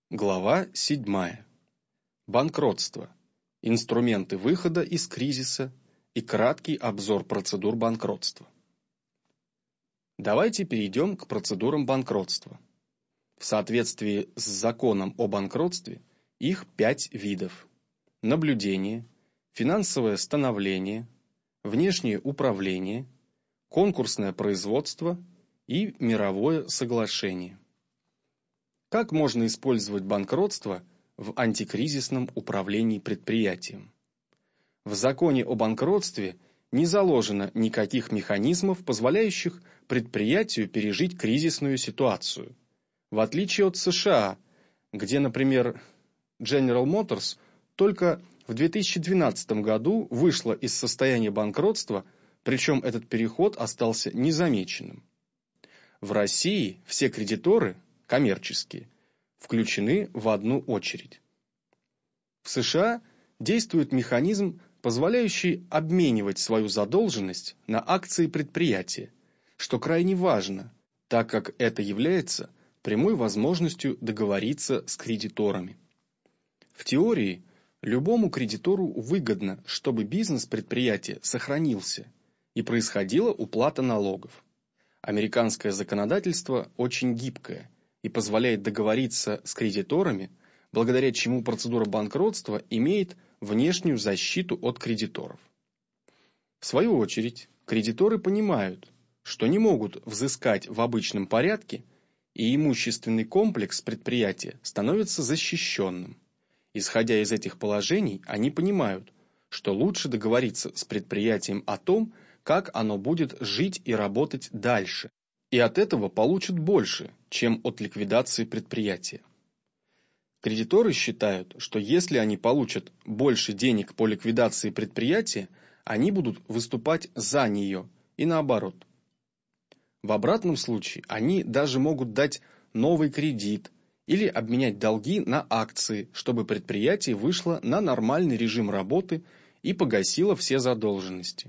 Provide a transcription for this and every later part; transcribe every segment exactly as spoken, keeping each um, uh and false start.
Глава седьмая. Банкротство. Инструменты выхода из кризиса и краткий обзор процедур банкротства. Давайте перейдем к процедурам банкротства. В соответствии с законом о банкротстве их пять видов: наблюдение, финансовое становление, внешнее управление, конкурсное производство и мировое соглашение. Как можно использовать банкротство в антикризисном управлении предприятием? В законе о банкротстве не заложено никаких механизмов, позволяющих предприятию пережить кризисную ситуацию. В отличие от США, где, например, General Motors только в две тысячи двенадцатом году вышла из состояния банкротства, причем этот переход остался незамеченным. В России все кредиторы, коммерческие, включены в одну очередь. В США действует механизм, позволяющий обменивать свою задолженность на акции предприятия, что крайне важно, так как это является прямой возможностью договориться с кредиторами. В теории, любому кредитору выгодно, чтобы бизнес предприятия сохранился и происходила уплата налогов. Американское законодательство очень гибкое и позволяет договориться с кредиторами, благодаря чему процедура банкротства имеет внешнюю защиту от кредиторов. В свою очередь, кредиторы понимают, что не могут взыскать в обычном порядке, и имущественный комплекс предприятия становится защищенным. Исходя из этих положений, они понимают, что лучше договориться с предприятием о том, как оно будет жить и работать дальше, и от этого получат больше, чем от ликвидации предприятия. Кредиторы считают, что если они получат больше денег по ликвидации предприятия, они будут выступать за нее, и наоборот. В обратном случае они даже могут дать новый кредит или обменять долги на акции, чтобы предприятие вышло на нормальный режим работы и погасило все задолженности.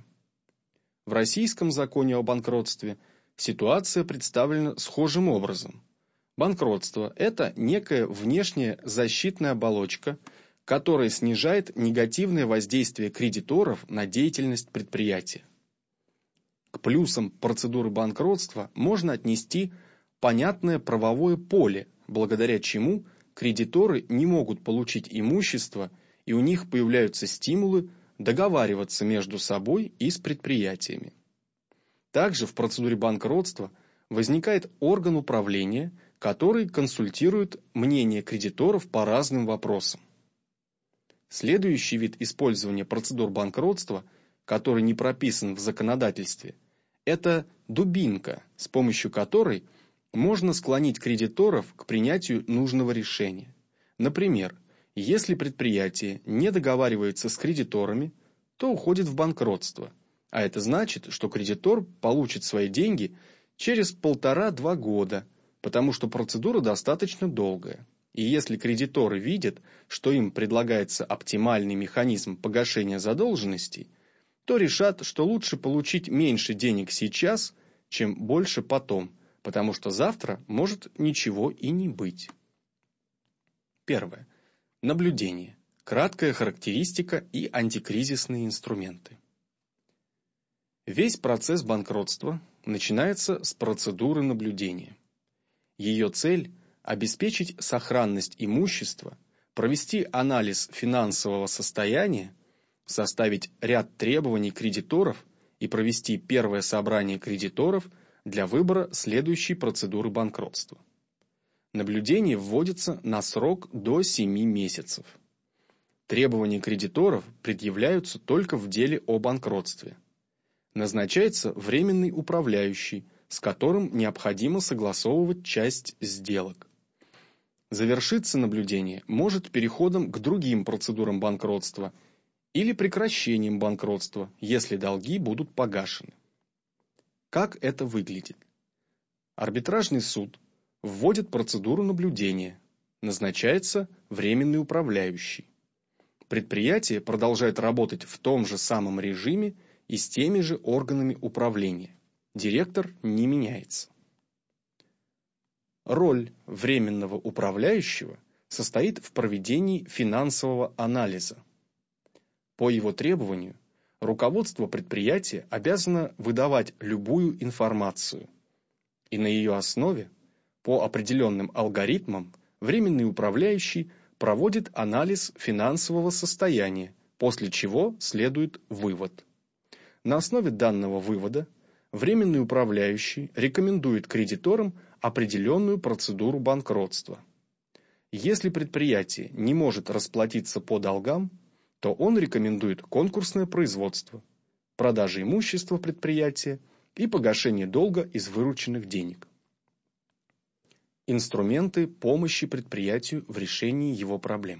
В российском законе о банкротстве ситуация представлена схожим образом. Банкротство – это некая внешняя защитная оболочка, которая снижает негативное воздействие кредиторов на деятельность предприятия. К плюсам процедуры банкротства можно отнести понятное правовое поле, благодаря чему кредиторы не могут получить имущество, и у них появляются стимулы договариваться между собой и с предприятиями. Также в процедуре банкротства возникает орган управления, который консультирует мнение кредиторов по разным вопросам. Следующий вид использования процедур банкротства, который не прописан в законодательстве, это дубинка, с помощью которой можно склонить кредиторов к принятию нужного решения. Например, если предприятие не договаривается с кредиторами, то уходит в банкротство, а это значит, что кредитор получит свои деньги через полтора-два года, потому что процедура достаточно долгая. И если кредиторы видят, что им предлагается оптимальный механизм погашения задолженностей, то решат, что лучше получить меньше денег сейчас, чем больше потом, потому что завтра может ничего и не быть. Первое. Наблюдение. Краткая характеристика и антикризисные инструменты. Весь процесс банкротства начинается с процедуры наблюдения. Ее цель – обеспечить сохранность имущества, провести анализ финансового состояния, составить ряд требований кредиторов и провести первое собрание кредиторов для выбора следующей процедуры банкротства. Наблюдение вводится на срок до семи месяцев. Требования кредиторов предъявляются только в деле о банкротстве. Назначается временный управляющий, с которым необходимо согласовывать часть сделок. Завершиться наблюдение может переходом к другим процедурам банкротства или прекращением банкротства, если долги будут погашены. Как это выглядит? Арбитражный суд вводит процедуру наблюдения, назначается временный управляющий. Предприятие продолжает работать в том же самом режиме и с теми же органами управления. Директор не меняется. Роль временного управляющего состоит в проведении финансового анализа. По его требованию, руководство предприятия обязано выдавать любую информацию, и на ее основе, по определенным алгоритмам, временный управляющий проводит анализ финансового состояния, после чего следует вывод. На основе данного вывода временный управляющий рекомендует кредиторам определенную процедуру банкротства. Если предприятие не может расплатиться по долгам, то он рекомендует конкурсное производство, продажу имущества предприятия и погашение долга из вырученных денег. Инструменты помощи предприятию в решении его проблем.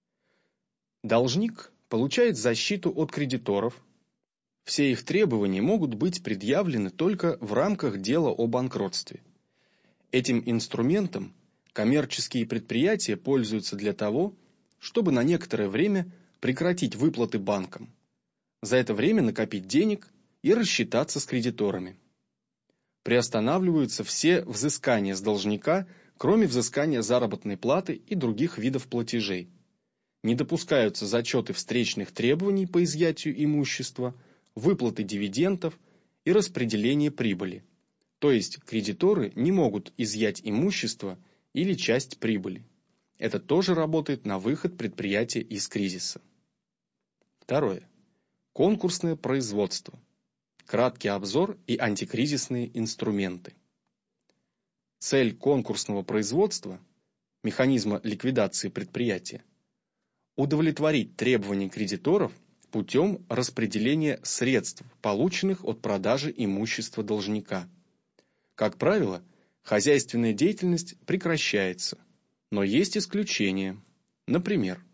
Должник получает защиту от кредиторов. Все их требования могут быть предъявлены только в рамках дела о банкротстве. Этим инструментом коммерческие предприятия пользуются для того, чтобы на некоторое время прекратить выплаты банкам, за это время накопить денег и рассчитаться с кредиторами. Приостанавливаются все взыскания с должника, кроме взыскания заработной платы и других видов платежей. Не допускаются зачеты встречных требований по изъятию имущества, выплаты дивидендов и распределение прибыли. То есть кредиторы не могут изъять имущество или часть прибыли. Это тоже работает на выход предприятия из кризиса. Второе. Конкурсное производство. Краткий обзор и антикризисные инструменты. Цель конкурсного производства, механизма ликвидации предприятия, удовлетворить требования кредиторов путем распределения средств, полученных от продажи имущества должника. Как правило, хозяйственная деятельность прекращается, но есть исключения. Например,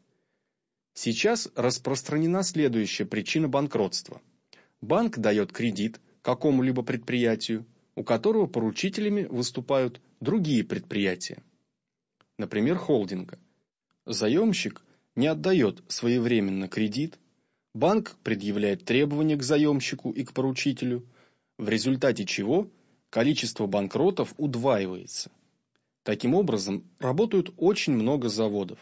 сейчас распространена следующая причина банкротства. Банк дает кредит какому-либо предприятию, у которого поручителями выступают другие предприятия, например, холдинга. Заемщик не отдает своевременно кредит, банк предъявляет требования к заемщику и к поручителю, в результате чего количество банкротов удваивается. Таким образом, работают очень много заводов.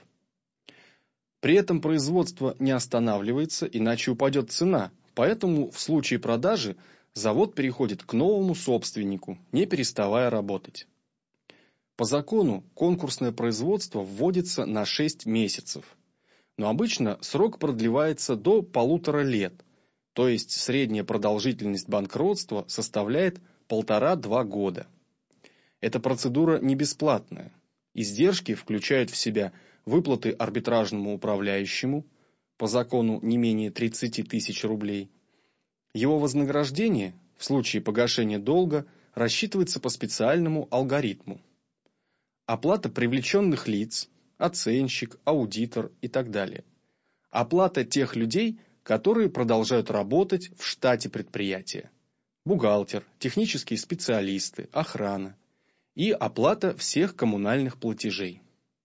При этом производство не останавливается, иначе упадет цена, поэтому в случае продажи завод переходит к новому собственнику, не переставая работать. По закону конкурсное производство вводится на шесть месяцев, но обычно срок продлевается до полутора лет, то есть средняя продолжительность банкротства составляет полтора-два года. Эта процедура не бесплатная. Издержки включают в себя выплаты арбитражному управляющему, по закону не менее тридцати тысяч рублей. Его вознаграждение в случае погашения долга рассчитывается по специальному алгоритму. Оплата привлеченных лиц, оценщик, аудитор и так далее. Оплата тех людей, которые продолжают работать в штате предприятия. Бухгалтер, технические специалисты, охрана. И оплата всех коммунальных платежей.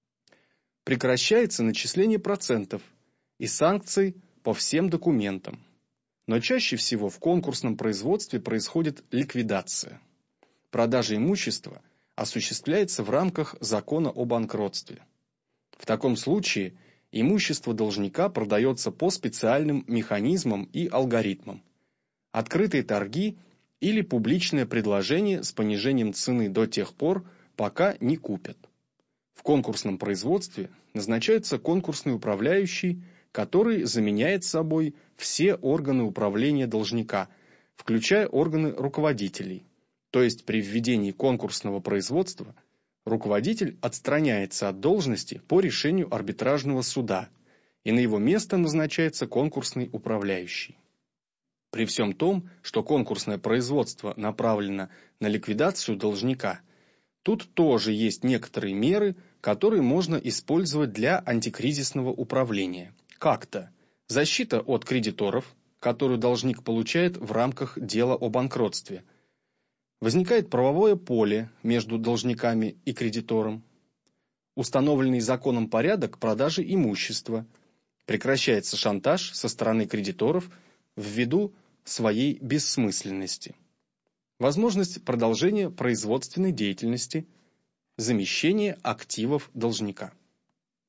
Прекращается начисление процентов и санкций по всем документам. Но чаще всего в конкурсном производстве происходит ликвидация. Продажа имущества осуществляется в рамках закона о банкротстве. В таком случае имущество должника продается по специальным механизмам и алгоритмам. Открытые торги или публичное предложение с понижением цены до тех пор, пока не купят. В конкурсном производстве назначается конкурсный управляющий, который заменяет собой все органы управления должника, включая органы руководителей. То есть при введении конкурсного производства руководитель отстраняется от должности по решению арбитражного суда, и на его место назначается конкурсный управляющий. При всем том, что конкурсное производство направлено на ликвидацию должника, тут тоже есть некоторые меры, которые можно использовать для антикризисного управления. Как-то защита от кредиторов, которую должник получает в рамках дела о банкротстве. Возникает правовое поле между должниками и кредитором. Установленный законом порядок продажи имущества. Прекращается шантаж со стороны кредиторов ввиду своей бессмысленности. Возможность продолжения производственной деятельности. Замещение активов должника.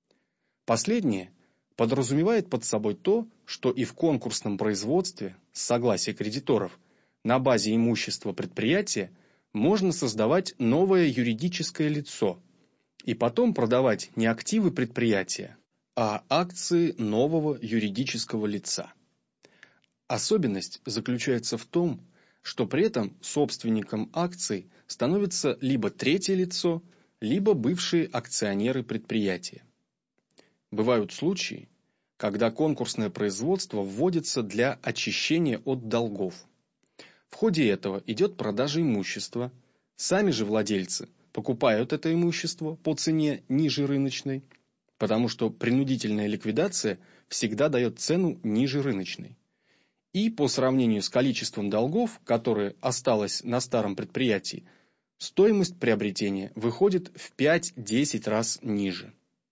Последнее подразумевает под собой то, что и в конкурсном производстве с согласия кредиторов на базе имущества предприятия можно создавать новое юридическое лицо и потом продавать не активы предприятия, а акции нового юридического лица. Особенность заключается в том, что при этом собственником акций становится либо третье лицо, либо бывшие акционеры предприятия. Бывают случаи, когда конкурсное производство вводится для очищения от долгов. В ходе этого идет продажа имущества, сами же владельцы покупают это имущество по цене ниже рыночной, потому что принудительная ликвидация всегда дает цену ниже рыночной. И по сравнению с количеством долгов, которое осталось на старом предприятии, стоимость приобретения выходит в пять-десять раз ниже.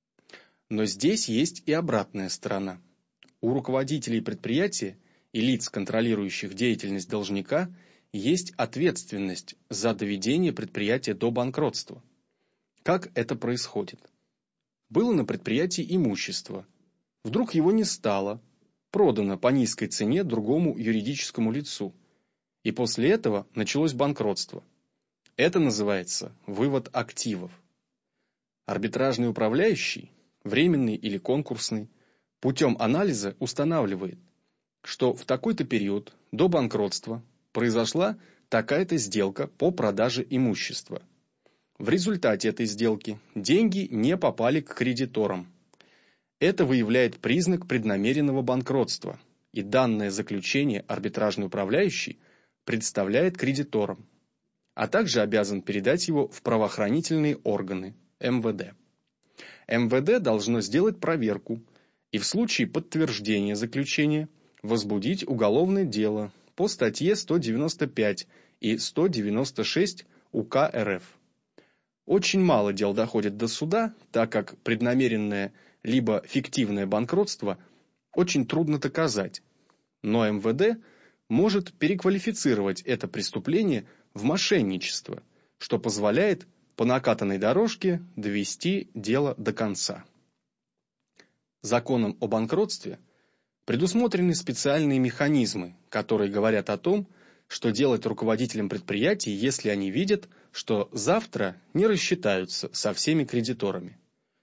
Но здесь есть и обратная сторона. У руководителей предприятия и лиц, контролирующих деятельность должника, есть ответственность за доведение предприятия до банкротства. Как это происходит? Было на предприятии имущество. Вдруг его не стало, продано по низкой цене другому юридическому лицу. И после этого началось банкротство. Это называется вывод активов. Арбитражный управляющий, временный или конкурсный, путем анализа устанавливает, что в такой-то период до банкротства произошла такая-то сделка по продаже имущества. В результате этой сделки деньги не попали к кредиторам. Это выявляет признак преднамеренного банкротства, и данное заключение арбитражный управляющий представляет кредиторам, а также обязан передать его в правоохранительные органы, эм вэ дэ. эм вэ дэ должно сделать проверку и в случае подтверждения заключения возбудить уголовное дело по статье сто девяносто пять и сто девяносто шесть УК эр эф. Очень мало дел доходит до суда, так как преднамеренное либо фиктивное банкротство очень трудно доказать, но эм вэ дэ может переквалифицировать это преступление в мошенничество, что позволяет по накатанной дорожке довести дело до конца. Законом о банкротстве предусмотрены специальные механизмы, которые говорят о том, что делать руководителям предприятий, если они видят, что завтра не рассчитаются со всеми кредиторами.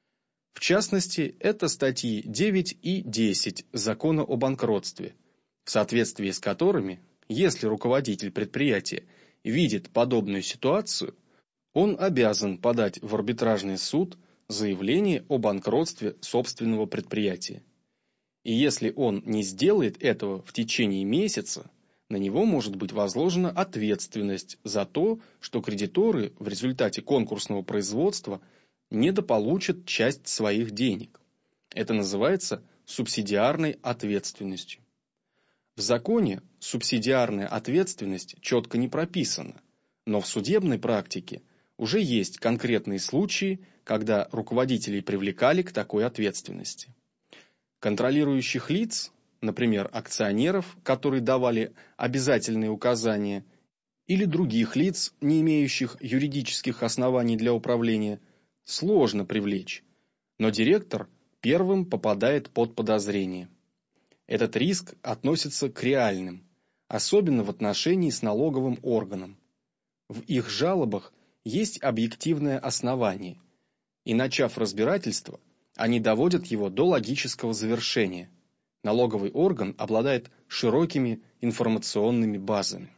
В частности, это статьи девять и десять Закона о банкротстве, в соответствии с которыми, если руководитель предприятия видит подобную ситуацию, он обязан подать в арбитражный суд заявление о банкротстве собственного предприятия. И если он не сделает этого в течение месяца, на него может быть возложена ответственность за то, что кредиторы в результате конкурсного производства недополучат часть своих денег. Это называется субсидиарной ответственностью. В законе субсидиарная ответственность четко не прописана, но в судебной практике уже есть конкретные случаи, когда руководителей привлекали к такой ответственности. Контролирующих лиц, например, акционеров, которые давали обязательные указания, или других лиц, не имеющих юридических оснований для управления, сложно привлечь, но директор первым попадает под подозрение. Этот риск относится к реальным, особенно в отношении с налоговым органом. В их жалобах есть объективное основание, и, начав разбирательство, они доводят его до логического завершения. Налоговый орган обладает широкими информационными базами.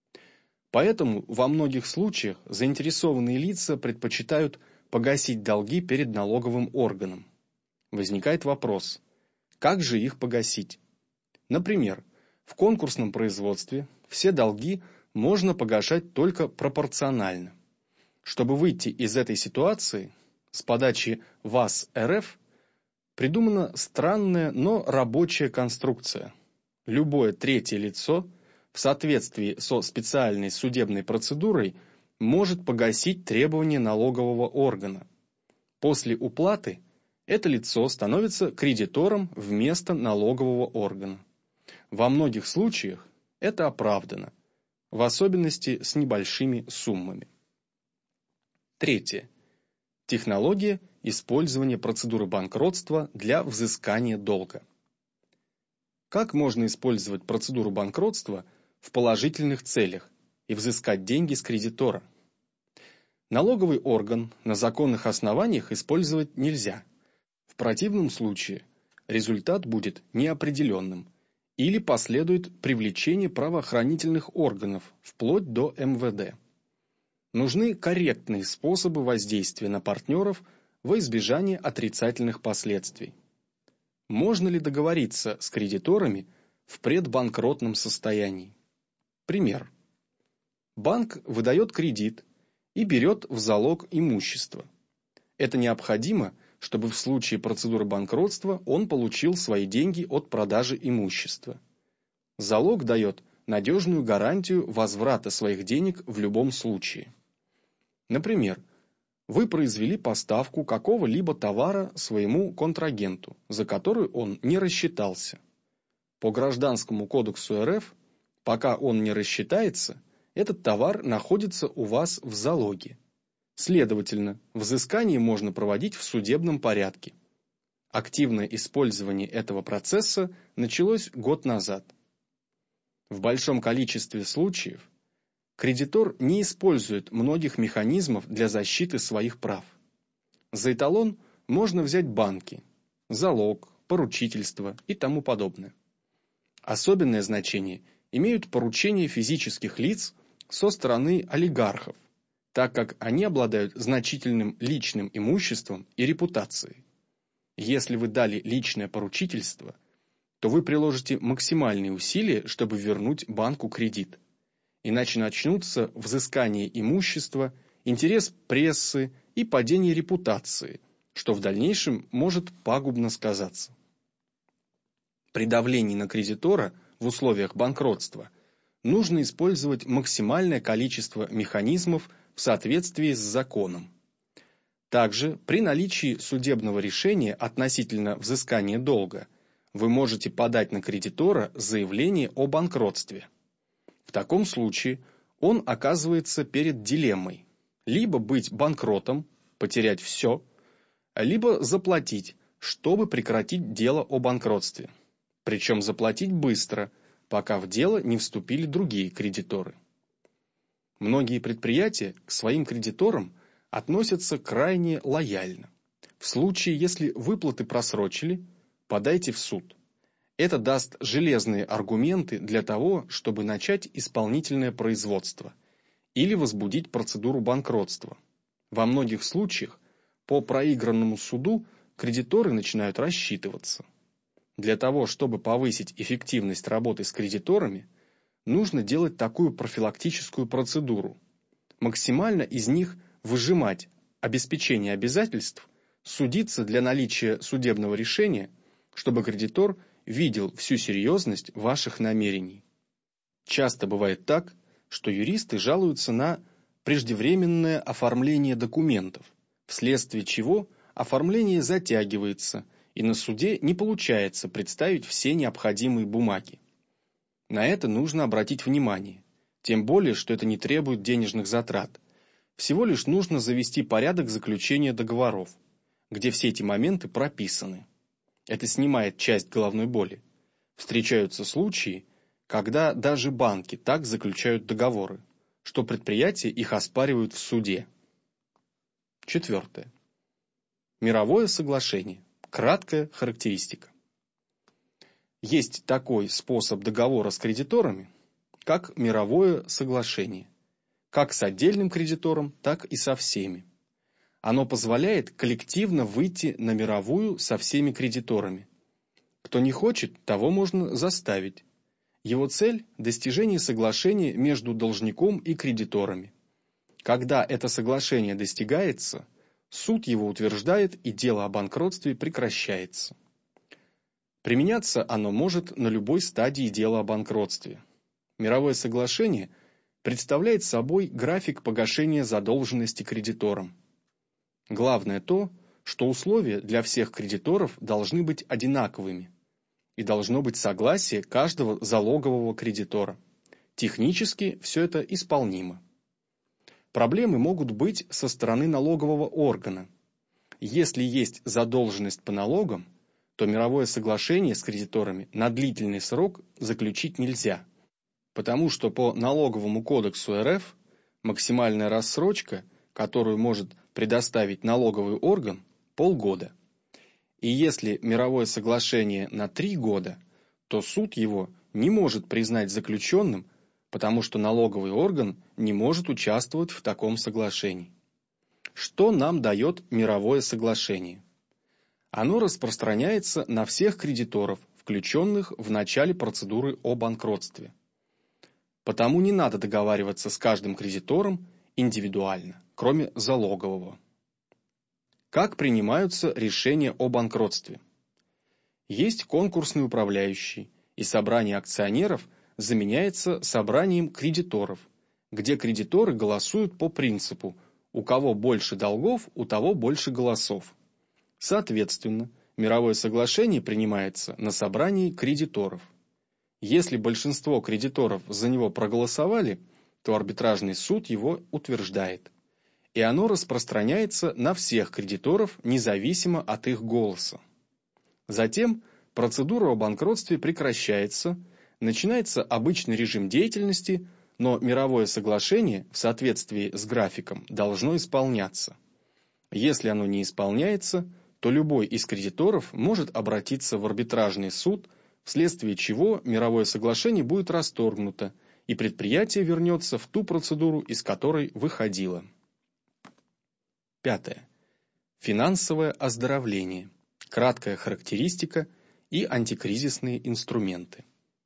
Поэтому во многих случаях заинтересованные лица предпочитают погасить долги перед налоговым органом. Возникает вопрос, как же их погасить? Например, в конкурсном производстве все долги можно погашать только пропорционально. Чтобы выйти из этой ситуации, с подачи ВАС эр эф придумана странная, но рабочая конструкция. Любое третье лицо в соответствии со специальной судебной процедурой может погасить требования налогового органа. После уплаты это лицо становится кредитором вместо налогового органа. Во многих случаях это оправдано, в особенности с небольшими суммами. Третье. Технология использование процедуры банкротства для взыскания долга. Как можно использовать процедуру банкротства в положительных целях и взыскать деньги с кредитора? Налоговый орган на законных основаниях использовать нельзя. В противном случае результат будет неопределенным или последует привлечение правоохранительных органов вплоть до эм вэ дэ. Нужны корректные способы воздействия на партнеров во избежание отрицательных последствий. Можно ли договориться с кредиторами в предбанкротном состоянии? Пример. Банк выдает кредит и берет в залог имущество. Это необходимо, чтобы в случае процедуры банкротства он получил свои деньги от продажи имущества. Залог дает надежную гарантию возврата своих денег в любом случае. Например, вы произвели поставку какого-либо товара своему контрагенту, за которую он не рассчитался. По Гражданскому кодексу эр эф, пока он не рассчитается, этот товар находится у вас в залоге. Следовательно, взыскание можно проводить в судебном порядке. Активное использование этого процесса началось год назад. В большом количестве случаев кредитор не использует многих механизмов для защиты своих прав. За эталон можно взять банки, залог, поручительство и тому подобное. Особенное значение имеют поручения физических лиц со стороны олигархов, так как они обладают значительным личным имуществом и репутацией. Если вы дали личное поручительство, то вы приложите максимальные усилия, чтобы вернуть банку кредит. Иначе начнутся взыскание имущества, интерес прессы и падение репутации, что в дальнейшем может пагубно сказаться. При давлении на кредитора в условиях банкротства нужно использовать максимальное количество механизмов в соответствии с законом. Также при наличии судебного решения относительно взыскания долга вы можете подать на кредитора заявление о банкротстве. В таком случае он оказывается перед дилеммой: либо быть банкротом, потерять все, либо заплатить, чтобы прекратить дело о банкротстве. Причем заплатить быстро, пока в дело не вступили другие кредиторы. Многие предприятия к своим кредиторам относятся крайне лояльно. В случае, если выплаты просрочили, подайте в суд. Это даст железные аргументы для того, чтобы начать исполнительное производство или возбудить процедуру банкротства. Во многих случаях по проигранному суду кредиторы начинают рассчитываться. Для того, чтобы повысить эффективность работы с кредиторами, нужно делать такую профилактическую процедуру. Максимально из них выжимать обеспечение обязательств, судиться для наличия судебного решения, чтобы кредитор видел всю серьезность ваших намерений. Часто бывает так, что юристы жалуются на преждевременное оформление документов, вследствие чего оформление затягивается, и на суде не получается представить все необходимые бумаги. На это нужно обратить внимание, тем более, что это не требует денежных затрат. Всего лишь нужно завести порядок заключения договоров, где все эти моменты прописаны. Это снимает часть головной боли. Встречаются случаи, когда даже банки так заключают договоры, что предприятия их оспаривают в суде. Четвертое. Мировое соглашение. Краткая характеристика. Есть такой способ договора с кредиторами, как мировое соглашение, как с отдельным кредитором, так и со всеми. Оно позволяет коллективно выйти на мировую со всеми кредиторами. Кто не хочет, того можно заставить. Его цель – достижение соглашения между должником и кредиторами. Когда это соглашение достигается, суд его утверждает, и дело о банкротстве прекращается. Применяться оно может на любой стадии дела о банкротстве. Мировое соглашение представляет собой график погашения задолженности кредиторам. Главное то, что условия для всех кредиторов должны быть одинаковыми, и должно быть согласие каждого залогового кредитора. Технически все это исполнимо. Проблемы могут быть со стороны налогового органа. Если есть задолженность по налогам, то мировое соглашение с кредиторами на длительный срок заключить нельзя, потому что по налоговому кодексу эр эф максимальная рассрочка, которую может предоставить налоговый орган, полгода. И если мировое соглашение на три года, то суд его не может признать заключенным, потому что налоговый орган не может участвовать в таком соглашении. Что нам дает мировое соглашение? Оно распространяется на всех кредиторов, включенных в начале процедуры о банкротстве. Потому не надо договариваться с каждым кредитором индивидуально, кроме залогового. Как принимаются решения о банкротстве? Есть конкурсный управляющий, и собрание акционеров заменяется собранием кредиторов, где кредиторы голосуют по принципу «у кого больше долгов, у того больше голосов». Соответственно, мировое соглашение принимается на собрании кредиторов. Если большинство кредиторов за него проголосовали, то арбитражный суд его утверждает. И оно распространяется на всех кредиторов, независимо от их голоса. Затем процедура о банкротстве прекращается, начинается обычный режим деятельности, но мировое соглашение в соответствии с графиком должно исполняться. Если оно не исполняется, то любой из кредиторов может обратиться в арбитражный суд, вследствие чего мировое соглашение будет расторгнуто, и предприятие вернется в ту процедуру, из которой выходило. Пятое. Финансовое оздоровление. Краткая характеристика и антикризисные инструменты.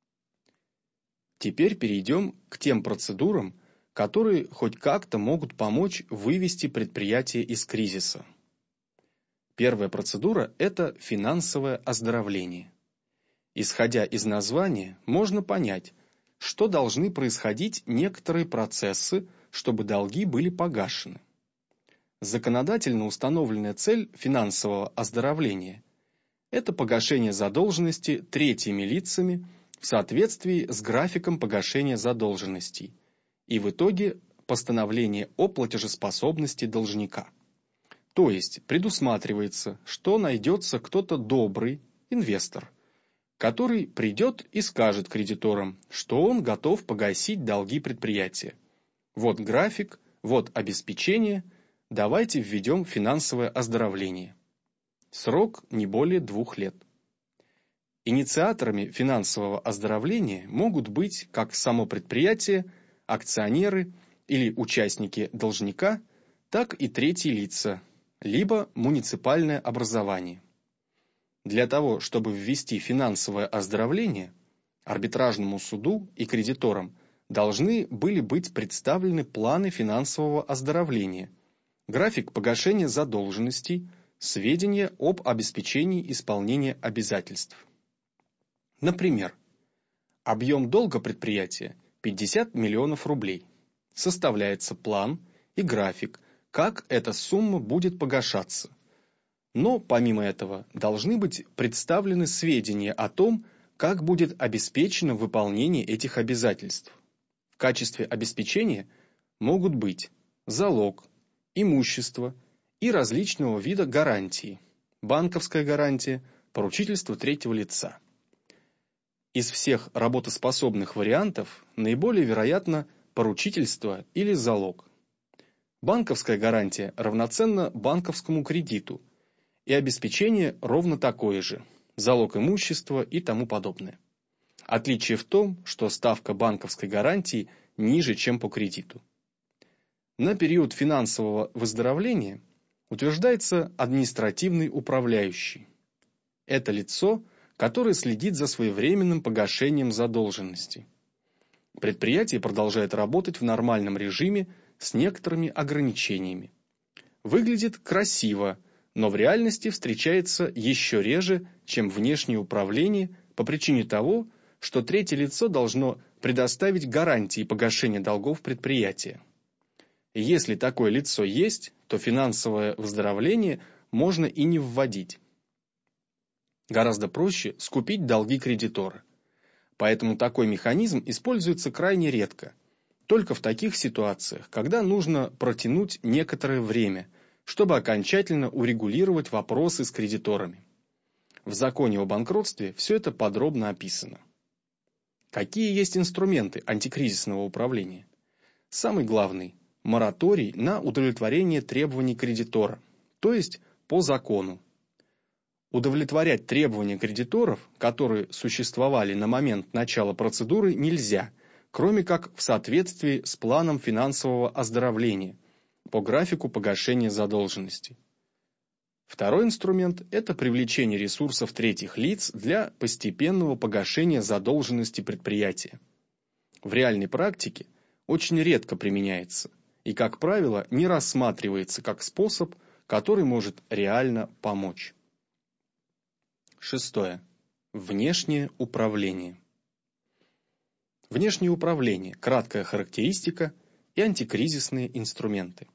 Теперь перейдем к тем процедурам, которые хоть как-то могут помочь вывести предприятие из кризиса. Первая процедура – это финансовое оздоровление. Исходя из названия, можно понять, что должны происходить некоторые процессы, чтобы долги были погашены. Законодательно установленная цель финансового оздоровления – это погашение задолженности третьими лицами в соответствии с графиком погашения задолженностей и в итоге постановление о платежеспособности должника. То есть предусматривается, что найдется кто-то добрый, инвестор, который придет и скажет кредиторам, что он готов погасить долги предприятия. Вот график, вот обеспечение, давайте введем финансовое оздоровление. Срок не более двух лет. Инициаторами финансового оздоровления могут быть как само предприятие, акционеры или участники должника, так и третьи лица, либо муниципальное образование. Для того, чтобы ввести финансовое оздоровление, арбитражному суду и кредиторам должны были быть представлены планы финансового оздоровления, график погашения задолженностей, сведения об обеспечении исполнения обязательств. Например, объем долга предприятия пятьдесят миллионов рублей. Составляется план и график, как эта сумма будет погашаться. Но, помимо этого, должны быть представлены сведения о том, как будет обеспечено выполнение этих обязательств. В качестве обеспечения могут быть залог, имущество и различного вида гарантии, банковская гарантия, поручительство третьего лица. Из всех работоспособных вариантов наиболее вероятно поручительство или залог. Банковская гарантия равноценна банковскому кредиту, и обеспечение ровно такое же, залог имущества и тому подобное. Отличие в том, что ставка банковской гарантии ниже, чем по кредиту. На период финансового выздоровления утверждается административный управляющий. Это лицо, которое следит за своевременным погашением задолженности. Предприятие продолжает работать в нормальном режиме с некоторыми ограничениями. Выглядит красиво, но в реальности встречается еще реже, чем внешнее управление, по причине того, что третье лицо должно предоставить гарантии погашения долгов предприятия. Если такое лицо есть, то финансовое выздоровление можно и не вводить. Гораздо проще скупить долги кредитора. Поэтому такой механизм используется крайне редко, только в таких ситуациях, когда нужно протянуть некоторое время, чтобы окончательно урегулировать вопросы с кредиторами. В законе о банкротстве все это подробно описано. Какие есть инструменты антикризисного управления? Самый главный – мораторий на удовлетворение требований кредитора, то есть по закону. Удовлетворять требования кредиторов, которые существовали на момент начала процедуры, нельзя, кроме как в соответствии с планом финансового оздоровления по графику погашения задолженности. Второй инструмент – это привлечение ресурсов третьих лиц для постепенного погашения задолженности предприятия. В реальной практике очень редко применяется и, как правило, не рассматривается как способ, который может реально помочь. Шестое. Внешнее управление. Внешнее управление – краткая характеристика и антикризисные инструменты.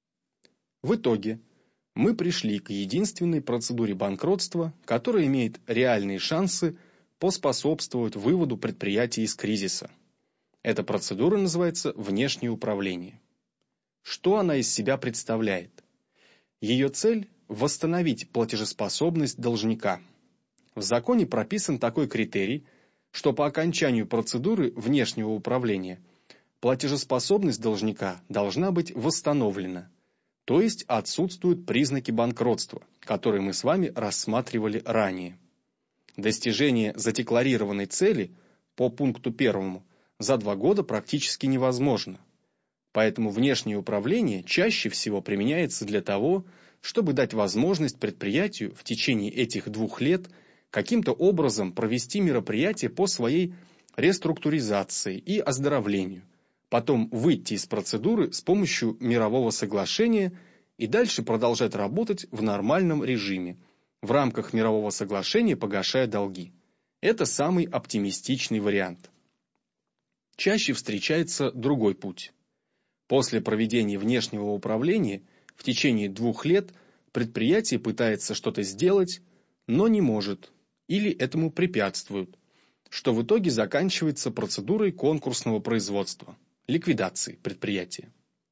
В итоге мы пришли к единственной процедуре банкротства, которая имеет реальные шансы поспособствовать выводу предприятия из кризиса. Эта процедура называется внешнее управление. Что она из себя представляет? Ее цель – восстановить платежеспособность должника. В законе прописан такой критерий, что по окончанию процедуры внешнего управления платежеспособность должника должна быть восстановлена, то есть отсутствуют признаки банкротства, которые мы с вами рассматривали ранее. Достижение задекларированной цели по пункту первому за два года практически невозможно. Поэтому внешнее управление чаще всего применяется для того, чтобы дать возможность предприятию в течение этих двух лет каким-то образом провести мероприятие по своей реструктуризации и оздоровлению, потом выйти из процедуры с помощью мирового соглашения и дальше продолжать работать в нормальном режиме, в рамках мирового соглашения погашая долги. Это самый оптимистичный вариант. Чаще встречается другой путь. После проведения внешнего управления в течение двух лет предприятие пытается что-то сделать, но не может, или этому препятствуют, что в итоге заканчивается процедурой конкурсного производства, ликвидации предприятия.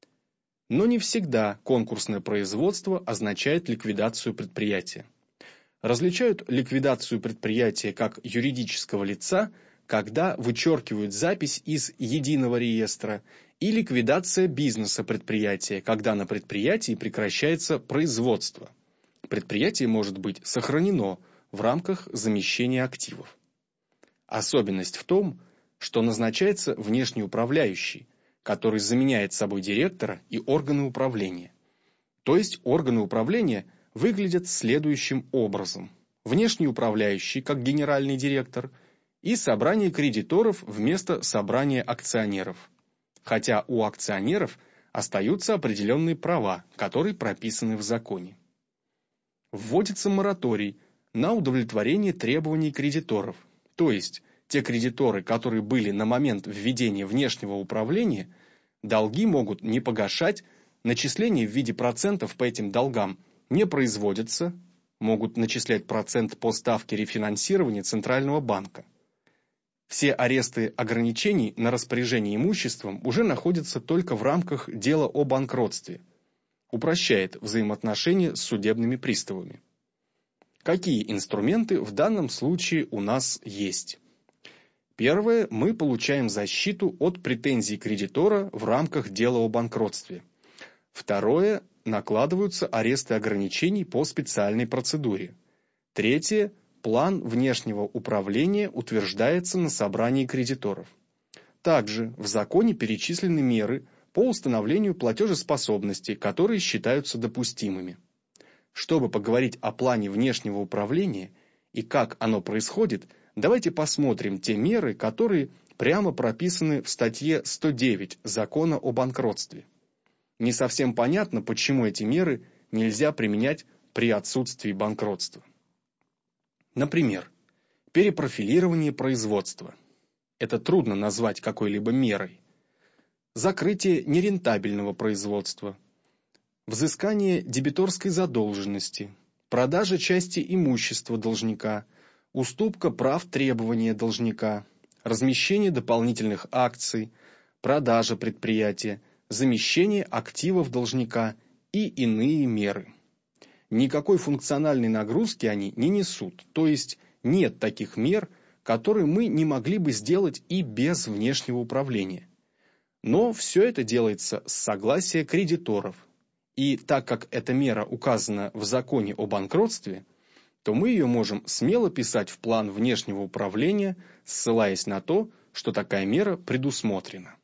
Но не всегда конкурсное производство означает ликвидацию предприятия. Различают ликвидацию предприятия как юридического лица, когда вычеркивают запись из единого реестра, и ликвидация бизнеса предприятия, когда на предприятии прекращается производство. Предприятие может быть сохранено в рамках замещения активов. Особенность в том, что назначается внешний управляющий, который заменяет собой директора и органы управления. То есть органы управления выглядят следующим образом. Внешний управляющий, как генеральный директор, и собрание кредиторов вместо собрания акционеров. Хотя у акционеров остаются определенные права, которые прописаны в законе. Вводится мораторий на удовлетворение требований кредиторов, то есть те кредиторы, которые были на момент введения внешнего управления, долги могут не погашать, начисления в виде процентов по этим долгам не производятся, могут начислять процент по ставке рефинансирования Центрального банка. Все аресты ограничений на распоряжение имуществом уже находятся только в рамках дела о банкротстве. Упрощает взаимоотношения с судебными приставами. Какие инструменты в данном случае у нас есть? Первое, мы получаем защиту от претензий кредитора в рамках дела о банкротстве. Второе, накладываются аресты ограничений по специальной процедуре. Третье, план внешнего управления утверждается на собрании кредиторов. Также в законе перечислены меры по установлению платежеспособности, которые считаются допустимыми. Чтобы поговорить о плане внешнего управления и как оно происходит, давайте посмотрим те меры, которые прямо прописаны в статье сто девять Закона о банкротстве. Не совсем понятно, почему эти меры нельзя применять при отсутствии банкротства. Например, перепрофилирование производства. Это трудно назвать какой-либо мерой. Закрытие нерентабельного производства. Взыскание дебиторской задолженности. Продажа части имущества должника. Уступка прав требования должника. Размещение дополнительных акций. Продажа предприятия. Замещение активов должника и иные меры. Никакой функциональной нагрузки они не несут, то есть нет таких мер, которые мы не могли бы сделать и без внешнего управления. Но все это делается с согласия кредиторов. И так как эта мера указана в законе о банкротстве, то мы ее можем смело писать в план внешнего управления, ссылаясь на то, что такая мера предусмотрена.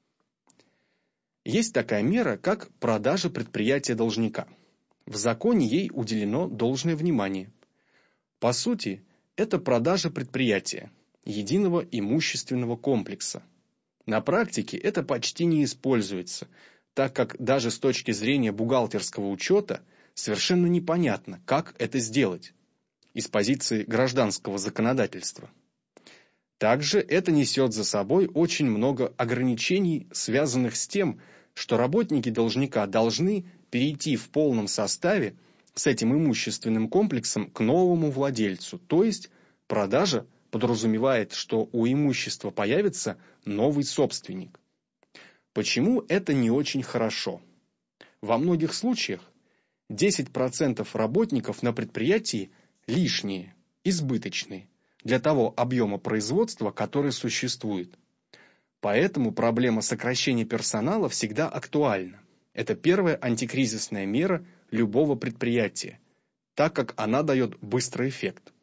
Есть такая мера, как продажа предприятия должника. В законе ей уделено должное внимание. По сути, это продажа предприятия, единого имущественного комплекса. На практике это почти не используется, так как даже с точки зрения бухгалтерского учета совершенно непонятно, как это сделать из позиции гражданского законодательства. Также это несет за собой очень много ограничений, связанных с тем, что работники должника должны перейти в полном составе с этим имущественным комплексом к новому владельцу, то есть продажа подразумевает, что у имущества появится новый собственник. Почему это не очень хорошо? Во многих случаях десять процентов работников на предприятии лишние, избыточные для того объема производства, который существует. Поэтому проблема сокращения персонала всегда актуальна. Это первая антикризисная мера любого предприятия, так как она дает быстрый эффект.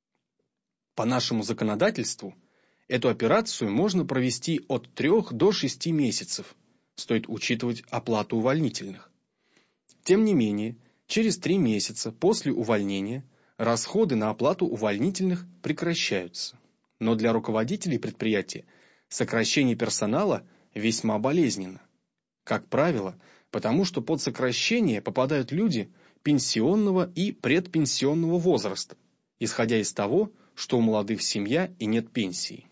По нашему законодательству эту операцию можно провести от трёх до шести месяцев, стоит учитывать оплату увольнительных. Тем не менее, через три месяца после увольнения расходы на оплату увольнительных прекращаются. Но для руководителей предприятия сокращение персонала весьма болезненно. Как правило, потому что под сокращение попадают люди пенсионного и предпенсионного возраста, исходя из того, что у молодых семья и нет пенсии.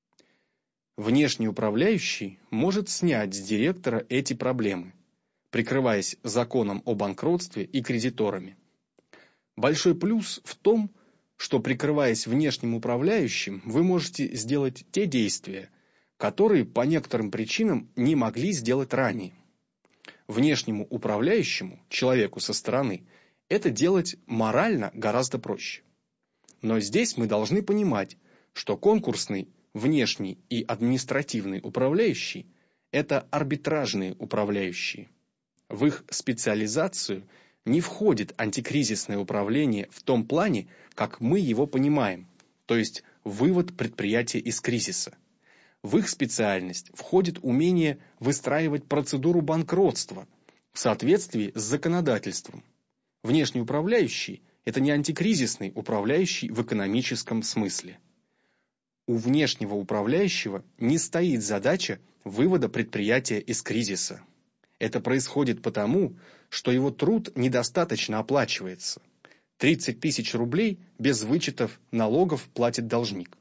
Внешний управляющий может снять с директора эти проблемы, прикрываясь законом о банкротстве и кредиторами. Большой плюс в том, что, прикрываясь внешним управляющим, вы можете сделать те действия, которые по некоторым причинам не могли сделать ранее. Внешнему управляющему, человеку со стороны, это делать морально гораздо проще. Но здесь мы должны понимать, что конкурсный, внешний и административный управляющий – это арбитражные управляющие. В их специализацию не входит антикризисное управление в том плане, как мы его понимаем, то есть вывод предприятия из кризиса. В их специальность входит умение выстраивать процедуру банкротства в соответствии с законодательством. Внешний управляющий – это не антикризисный управляющий в экономическом смысле. У внешнего управляющего не стоит задача вывода предприятия из кризиса. Это происходит потому, что его труд недостаточно оплачивается. тридцать тысяч рублей без вычетов налогов платит должник.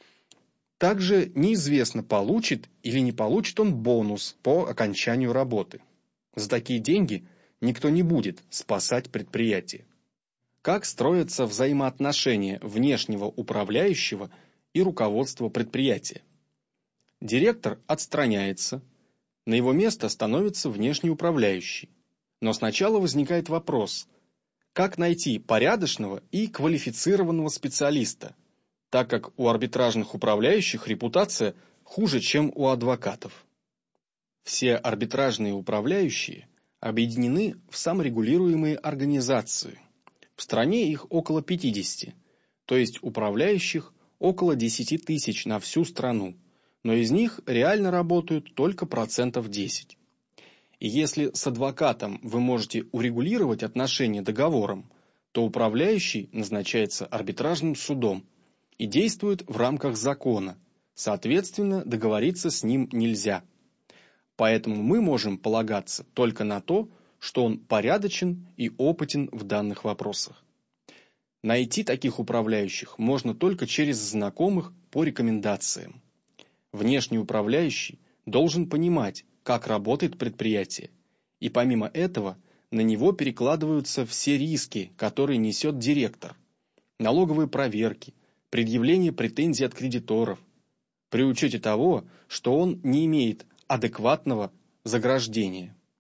Также неизвестно, получит или не получит он бонус по окончанию работы. За такие деньги никто не будет спасать предприятие. Как строятся взаимоотношения внешнего управляющего и руководства предприятия? Директор отстраняется, на его место становится внешний управляющий. Но сначала возникает вопрос, как найти порядочного и квалифицированного специалиста, так как у арбитражных управляющих репутация хуже, чем у адвокатов. Все арбитражные управляющие объединены в саморегулируемые организации. В стране их около пятидесяти, то есть управляющих около десяти тысяч на всю страну, но из них реально работают только процентов десять. И если с адвокатом вы можете урегулировать отношения договором, то управляющий назначается арбитражным судом и действует в рамках закона, соответственно, договориться с ним нельзя. Поэтому мы можем полагаться только на то, что он порядочен и опытен в данных вопросах. Найти таких управляющих можно только через знакомых по рекомендациям. Внешний управляющий должен понимать, как работает предприятие, и помимо этого на него перекладываются все риски, которые несет директор, налоговые проверки, предъявление претензий от кредиторов, при учете того, что он не имеет адекватного заграждения.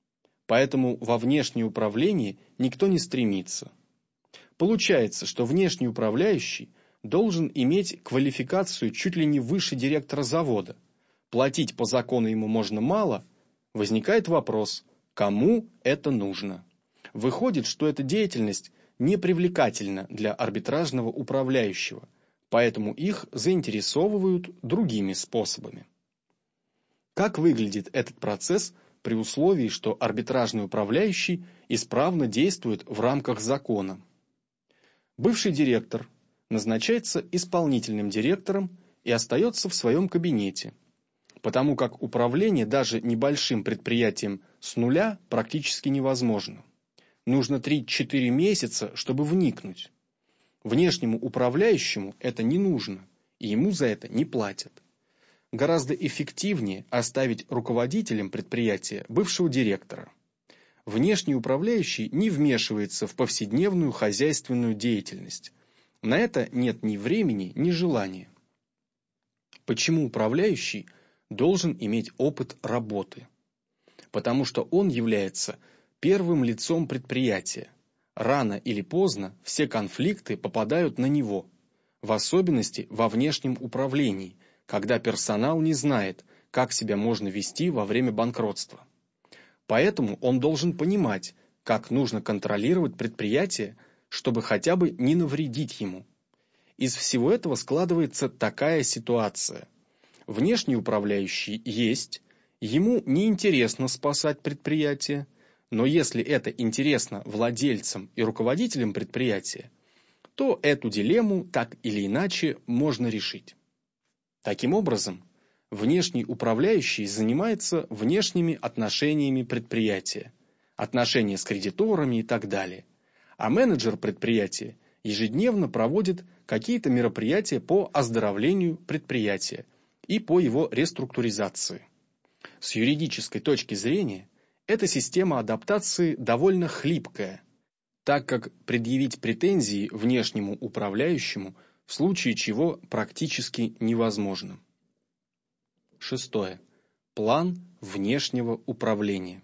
поэтому во внешнее управление никто не стремится. Получается, что внешний управляющий должен иметь квалификацию чуть ли не выше директора завода. Платить по закону ему можно мало. Возникает вопрос, кому это нужно? Выходит, что эта деятельность не привлекательна для арбитражного управляющего, поэтому их заинтересовывают другими способами. Как выглядит этот процесс при условии, что арбитражный управляющий исправно действует в рамках закона? Бывший директор назначается исполнительным директором и остается в своем кабинете, потому как управление даже небольшим предприятием с нуля практически невозможно. Нужно три-четыре месяца, чтобы вникнуть. Внешнему управляющему это не нужно, и ему за это не платят. Гораздо эффективнее оставить руководителем предприятия бывшего директора. Внешний управляющий не вмешивается в повседневную хозяйственную деятельность. На это нет ни времени, ни желания. Почему управляющий должен иметь опыт работы? Потому что он является первым лицом предприятия. Рано или поздно все конфликты попадают на него, в особенности во внешнем управлении, когда персонал не знает, как себя можно вести во время банкротства. Поэтому он должен понимать, как нужно контролировать предприятие, чтобы хотя бы не навредить ему. Из всего этого складывается такая ситуация. Внешний управляющий есть, ему неинтересно спасать предприятие, но если это интересно владельцам и руководителям предприятия, то эту дилемму так или иначе можно решить. Таким образом, внешний управляющий занимается внешними отношениями предприятия, отношения с кредиторами и так далее, а менеджер предприятия ежедневно проводит какие-то мероприятия по оздоровлению предприятия и по его реструктуризации. С юридической точки зрения, эта система адаптации довольно хлипкая, так как предъявить претензии внешнему управляющему в случае чего практически невозможно. Шестое. План внешнего управления.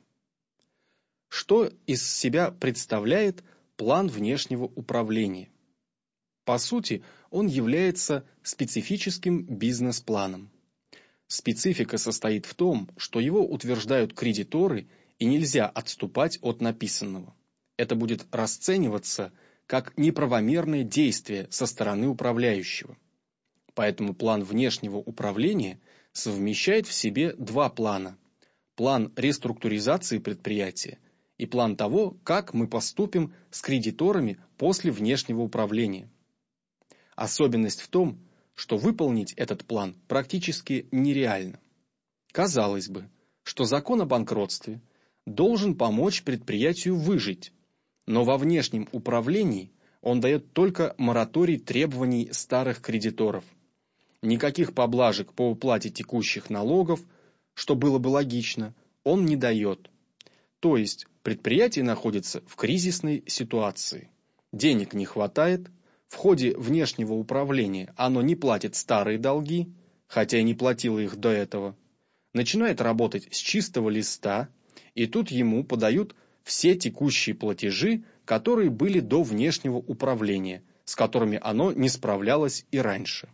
Что из себя представляет план внешнего управления? По сути, он является специфическим бизнес-планом. Специфика состоит в том, что его утверждают кредиторы, и нельзя отступать от написанного. Это будет расцениваться как неправомерное действие со стороны управляющего. Поэтому план внешнего управления совмещает в себе два плана: план реструктуризации предприятия и план того, как мы поступим с кредиторами после внешнего управления. Особенность в том, что выполнить этот план практически нереально. Казалось бы, что закон о банкротстве должен помочь предприятию выжить, но во внешнем управлении он дает только мораторий требований старых кредиторов. Никаких поблажек по уплате текущих налогов, что было бы логично, он не дает. То есть предприятие находится в кризисной ситуации. Денег не хватает, в ходе внешнего управления оно не платит старые долги, хотя и не платило их до этого, начинает работать с чистого листа, и тут ему подают все текущие платежи, которые были до внешнего управления, с которыми оно не справлялось и раньше.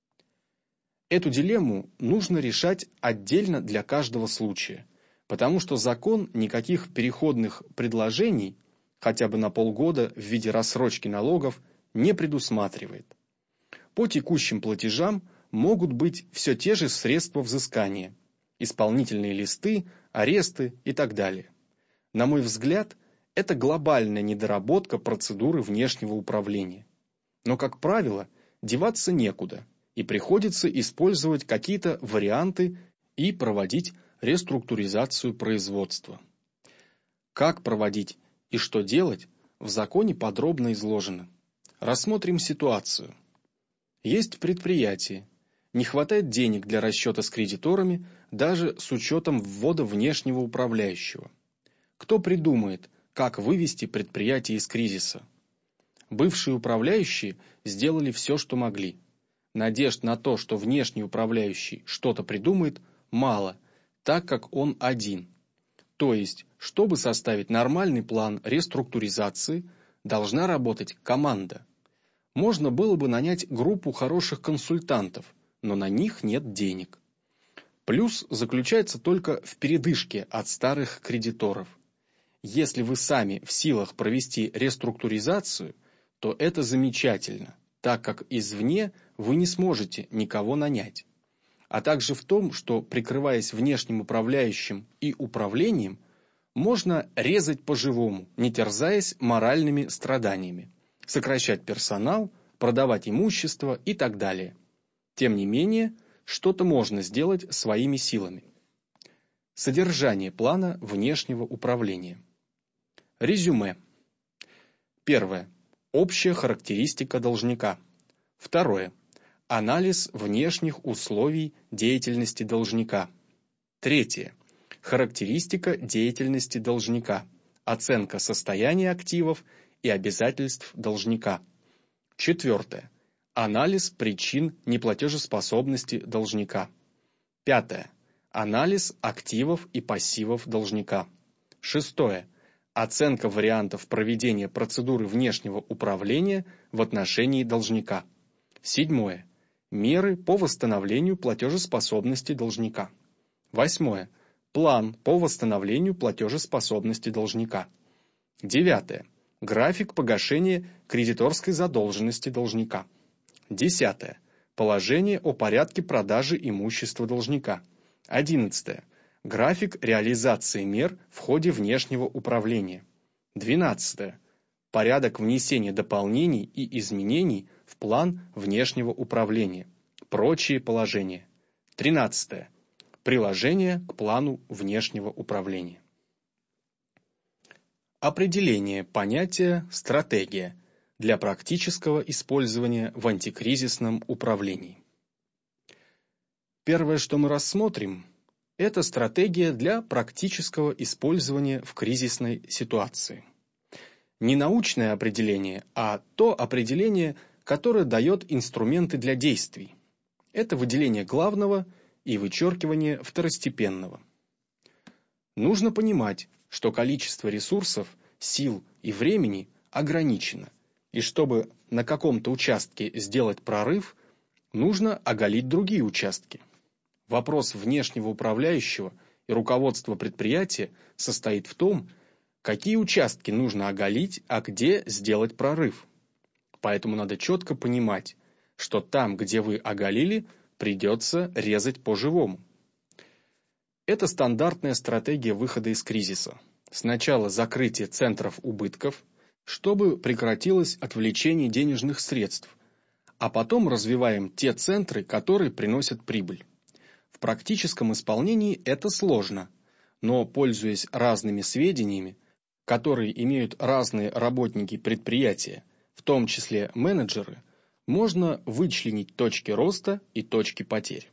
Эту дилемму нужно решать отдельно для каждого случая, потому что закон никаких переходных предложений, хотя бы на полгода в виде рассрочки налогов, не предусматривает. По текущим платежам могут быть все те же средства взыскания: исполнительные листы, аресты и так далее. На мой взгляд, это глобальная недоработка процедуры внешнего управления. Но, как правило, деваться некуда, и приходится использовать какие-то варианты и проводить реструктуризацию производства. Как проводить и что делать, в законе подробно изложено. Рассмотрим ситуацию. Есть предприятие, не хватает денег для расчета с кредиторами, даже с учетом ввода внешнего управляющего. Кто придумает, как вывести предприятие из кризиса? Бывшие управляющие сделали все, что могли. Надежд на то, что внешний управляющий что-то придумает, мало, так как он один. То есть, чтобы составить нормальный план реструктуризации, должна работать команда. Можно было бы нанять группу хороших консультантов, но на них нет денег. Плюс заключается только в передышке от старых кредиторов. Если вы сами в силах провести реструктуризацию, то это замечательно, так как извне вы не сможете никого нанять. А также в том, что, прикрываясь внешним управляющим и управлением, можно резать по-живому, не терзаясь моральными страданиями, сокращать персонал, продавать имущество и так далее. Тем не менее, что-то можно сделать своими силами. Содержание плана внешнего управления. Резюме. Первое. Общая характеристика должника. Второе. Анализ внешних условий деятельности должника. Третье. Характеристика деятельности должника. Оценка состояния активов и обязательств должника. Четвертое. Анализ причин неплатежеспособности должника. Пятое. Анализ активов и пассивов должника. Шестое. Оценка вариантов проведения процедуры внешнего управления в отношении должника. Седьмое. Меры по восстановлению платежеспособности должника. Восьмое. План по восстановлению платежеспособности должника. Девятое. График погашения кредиторской задолженности должника. Десятое. Положение о порядке продажи имущества должника. Одиннадцатое. График реализации мер в ходе внешнего управления. Двенадцатое. Порядок внесения дополнений и изменений в план внешнего управления. Прочие положения. Тринадцатое. Приложение к плану внешнего управления. Определение понятия «стратегия» для практического использования в антикризисном управлении. Первое, что мы рассмотрим, это стратегия для практического использования в кризисной ситуации. Не научное определение, а то определение, которое дает инструменты для действий. Это выделение главного и вычеркивание второстепенного. Нужно понимать, что количество ресурсов, сил и времени ограничено, и чтобы на каком-то участке сделать прорыв, нужно оголить другие участки. Вопрос внешнего управляющего и руководства предприятия состоит в том, какие участки нужно оголить, а где сделать прорыв. Поэтому надо четко понимать, что там, где вы оголили, придется резать по-живому. Это стандартная стратегия выхода из кризиса. Сначала закрытие центров убытков, чтобы прекратилось отвлечение денежных средств, а потом развиваем те центры, которые приносят прибыль. В практическом исполнении это сложно, но, пользуясь разными сведениями, которые имеют разные работники предприятия, в том числе менеджеры, можно вычленить точки роста и точки потерь.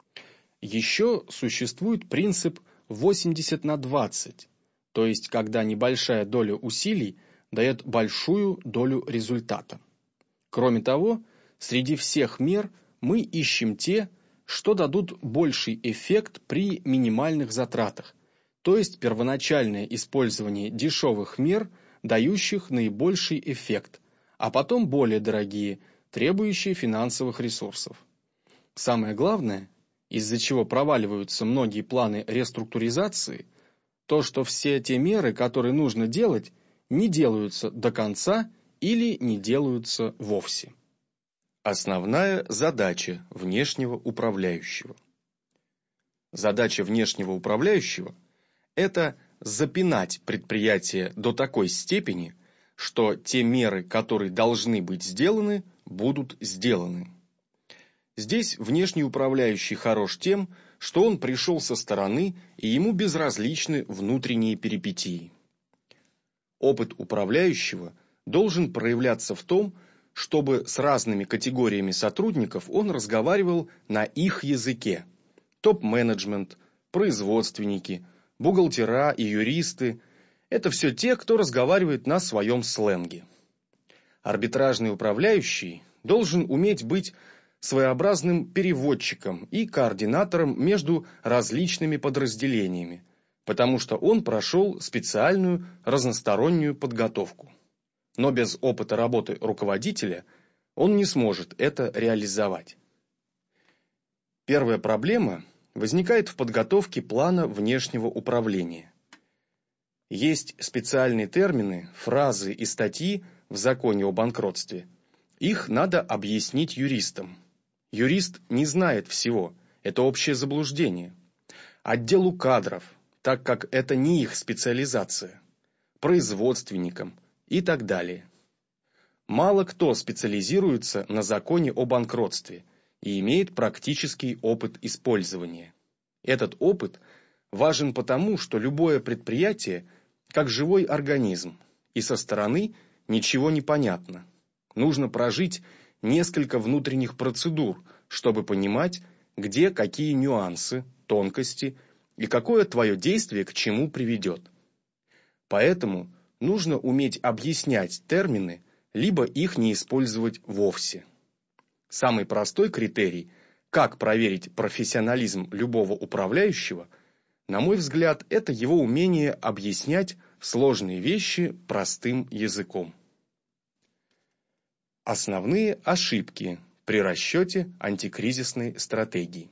Еще существует принцип восемьдесят на двадцать, то есть когда небольшая доля усилий дает большую долю результата. Кроме того, среди всех мер мы ищем те, что дадут больший эффект при минимальных затратах, то есть первоначальное использование дешевых мер, дающих наибольший эффект, а потом более дорогие, требующие финансовых ресурсов. Самое главное, из-за чего проваливаются многие планы реструктуризации, то, что все те меры, которые нужно делать, не делаются до конца или не делаются вовсе. Основная задача внешнего управляющего. Задача внешнего управляющего – это запинать предприятие до такой степени, что те меры, которые должны быть сделаны, будут сделаны. Здесь внешний управляющий хорош тем, что он пришел со стороны, и ему безразличны внутренние перипетии. Опыт управляющего должен проявляться в том, чтобы с разными категориями сотрудников он разговаривал на их языке. Топ-менеджмент, производственники, бухгалтера и юристы – это все те, кто разговаривает на своем сленге. Арбитражный управляющий должен уметь быть своеобразным переводчиком и координатором между различными подразделениями, потому что он прошел специальную разностороннюю подготовку. Но без опыта работы руководителя он не сможет это реализовать. Первая проблема возникает в подготовке плана внешнего управления. Есть специальные термины, фразы и статьи в законе о банкротстве. Их надо объяснить юристам. Юрист не знает всего, это общее заблуждение. Отделу кадров, так как это не их специализация, производственникам и так далее. Мало кто специализируется на законе о банкротстве и имеет практический опыт использования. Этот опыт важен потому, что любое предприятие как живой организм, и со стороны ничего не понятно. Нужно прожить несколько внутренних процедур, чтобы понимать, где какие нюансы, тонкости и какое твое действие к чему приведет. Поэтому нужно уметь объяснять термины, либо их не использовать вовсе. Самый простой критерий, как проверить профессионализм любого управляющего, на мой взгляд, это его умение объяснять сложные вещи простым языком. Основные ошибки при расчете антикризисной стратегии.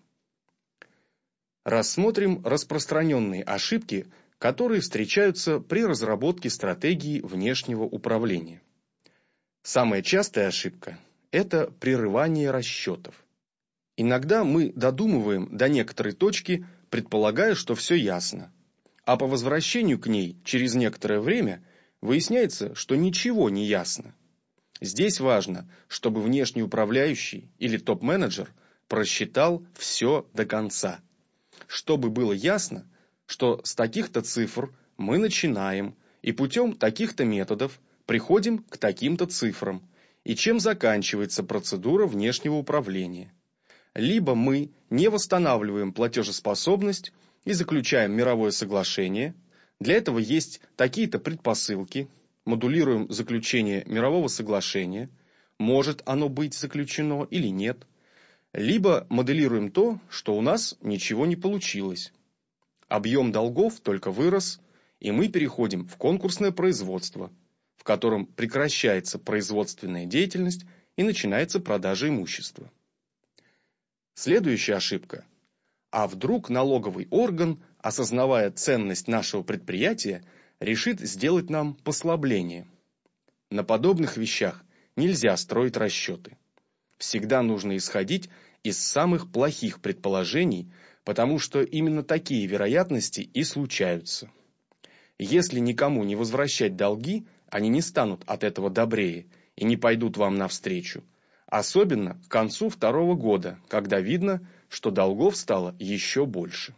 Рассмотрим распространенные ошибки, которые встречаются при разработке стратегии внешнего управления. Самая частая ошибка – это прерывание расчетов. Иногда мы додумываем до некоторой точки, предполагая, что все ясно. А по возвращению к ней через некоторое время выясняется, что ничего не ясно. Здесь важно, чтобы внешний управляющий или топ-менеджер просчитал все до конца. Чтобы было ясно, что с таких-то цифр мы начинаем и путем таких-то методов приходим к таким-то цифрам, и чем заканчивается процедура внешнего управления. Либо мы не восстанавливаем платежеспособность и заключаем мировое соглашение, для этого есть такие-то предпосылки, модулируем заключение мирового соглашения, может оно быть заключено или нет, либо моделируем то, что у нас ничего не получилось. Объем долгов только вырос, и мы переходим в конкурсное производство, в котором прекращается производственная деятельность и начинается продажа имущества. Следующая ошибка. А вдруг налоговый орган, осознавая ценность нашего предприятия, решит сделать нам послабление? На подобных вещах нельзя строить расчеты. Всегда нужно исходить из самых плохих предположений, потому что именно такие вероятности и случаются. Если никому не возвращать долги, они не станут от этого добрее и не пойдут вам навстречу. Особенно к концу второго года, когда видно, что долгов стало еще больше.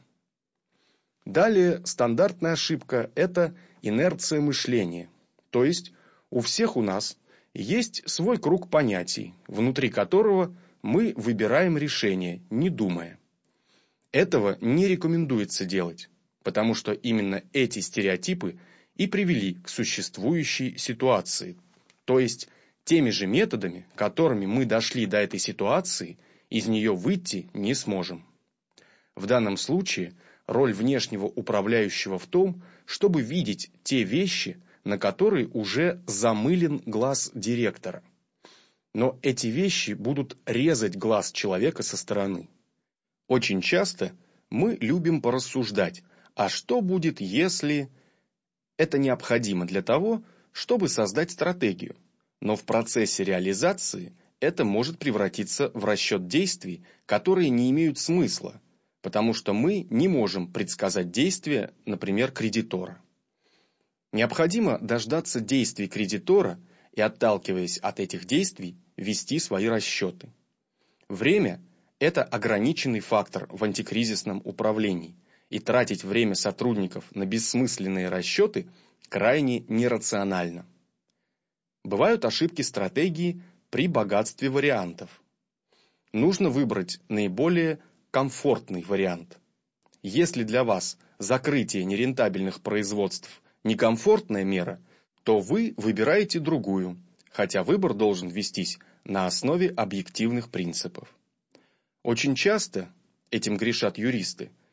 Далее стандартная ошибка – это инерция мышления. То есть у всех у нас есть свой круг понятий, внутри которого мы выбираем решение, не думая. Этого не рекомендуется делать, потому что именно эти стереотипы и привели к существующей ситуации, то есть теми же методами, которыми мы дошли до этой ситуации, из нее выйти не сможем. В данном случае роль внешнего управляющего в том, чтобы видеть те вещи, на которые уже замылен глаз директора. Но эти вещи будут резать глаз человека со стороны. Очень часто мы любим порассуждать, а что будет, если... Это необходимо для того, чтобы создать стратегию. Но в процессе реализации это может превратиться в расчет действий, которые не имеют смысла, потому что мы не можем предсказать действия, например, кредитора. Необходимо дождаться действий кредитора и, отталкиваясь от этих действий, вести свои расчеты. Время – это ограниченный фактор в антикризисном управлении, и тратить время сотрудников на бессмысленные расчеты крайне нерационально. Бывают ошибки стратегии при богатстве вариантов. Нужно выбрать наиболее комфортный вариант. Если для вас закрытие нерентабельных производств некомфортная мера, то вы выбираете другую, хотя выбор должен вестись на основе объективных принципов. Очень часто, этим грешат юристы,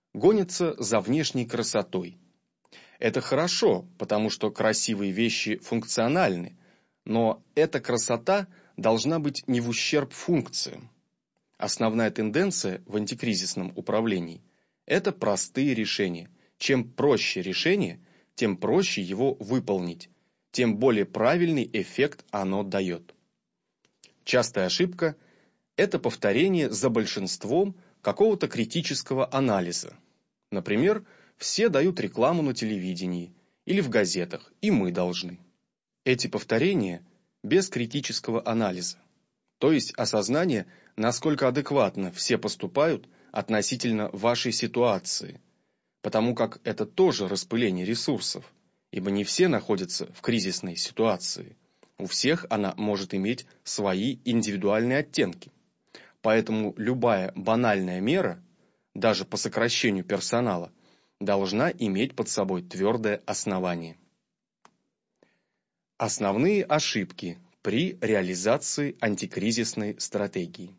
гонятся за внешней красотой. Это хорошо, потому что красивые вещи функциональны, но эта красота должна быть не в ущерб функциям. Основная тенденция в антикризисном управлении – это простые решения. Чем проще решение, тем проще его выполнить, тем более правильный эффект оно дает. Частая ошибка – это повторение за большинством какого-то критического анализа. Например, все дают рекламу на телевидении или в газетах, и мы должны. Эти повторения без критического анализа, то есть осознание, насколько адекватно все поступают относительно вашей ситуации, потому как это тоже распыление ресурсов, ибо не все находятся в кризисной ситуации. У всех она может иметь свои индивидуальные оттенки. Поэтому любая банальная мера, даже по сокращению персонала, должна иметь под собой твердое основание. Основные ошибки при реализации антикризисной стратегии.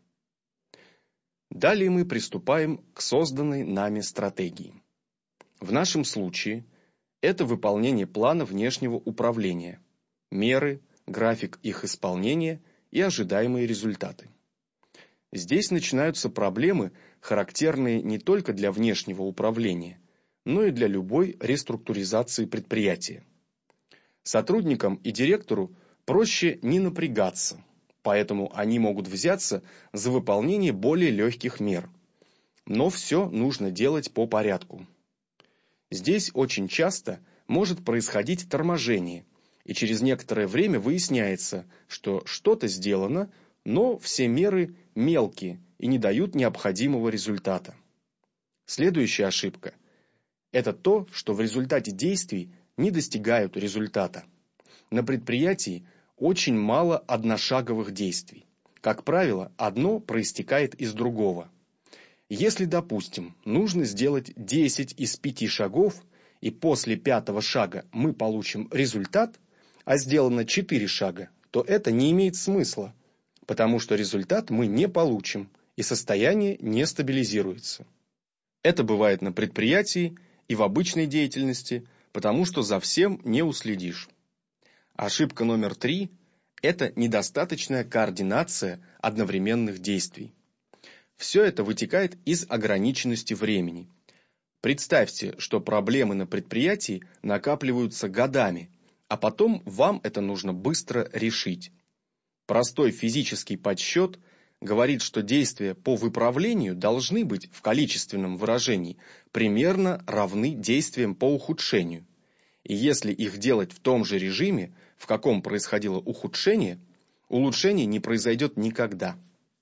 Далее мы приступаем к созданной нами стратегии. В нашем случае это выполнение плана внешнего управления, меры, график их исполнения и ожидаемые результаты. Здесь начинаются проблемы, характерные не только для внешнего управления, но и для любой реструктуризации предприятия. Сотрудникам и директору проще не напрягаться, поэтому они могут взяться за выполнение более легких мер. Но все нужно делать по порядку. Здесь очень часто может происходить торможение, и через некоторое время выясняется, что что-то сделано, но все меры мелкие и не дают необходимого результата. Следующая ошибка – это то, что в результате действий не достигают результата. На предприятии очень мало одношаговых действий. Как правило, одно проистекает из другого. Если, допустим, нужно сделать десять из пяти шагов, и после пятого шага мы получим результат, а сделано четыре шага, то это не имеет смысла, потому что результат мы не получим, и состояние не стабилизируется. Это бывает на предприятии и в обычной деятельности, потому что за всем не уследишь. Ошибка номер три – это недостаточная координация одновременных действий. Все это вытекает из ограниченности времени. Представьте, что проблемы на предприятии накапливаются годами, а потом вам это нужно быстро решить. Простой физический подсчет говорит, что действия по выправлению должны быть в количественном выражении примерно равны действиям по ухудшению. И если их делать в том же режиме, в каком происходило ухудшение, улучшение не произойдет никогда.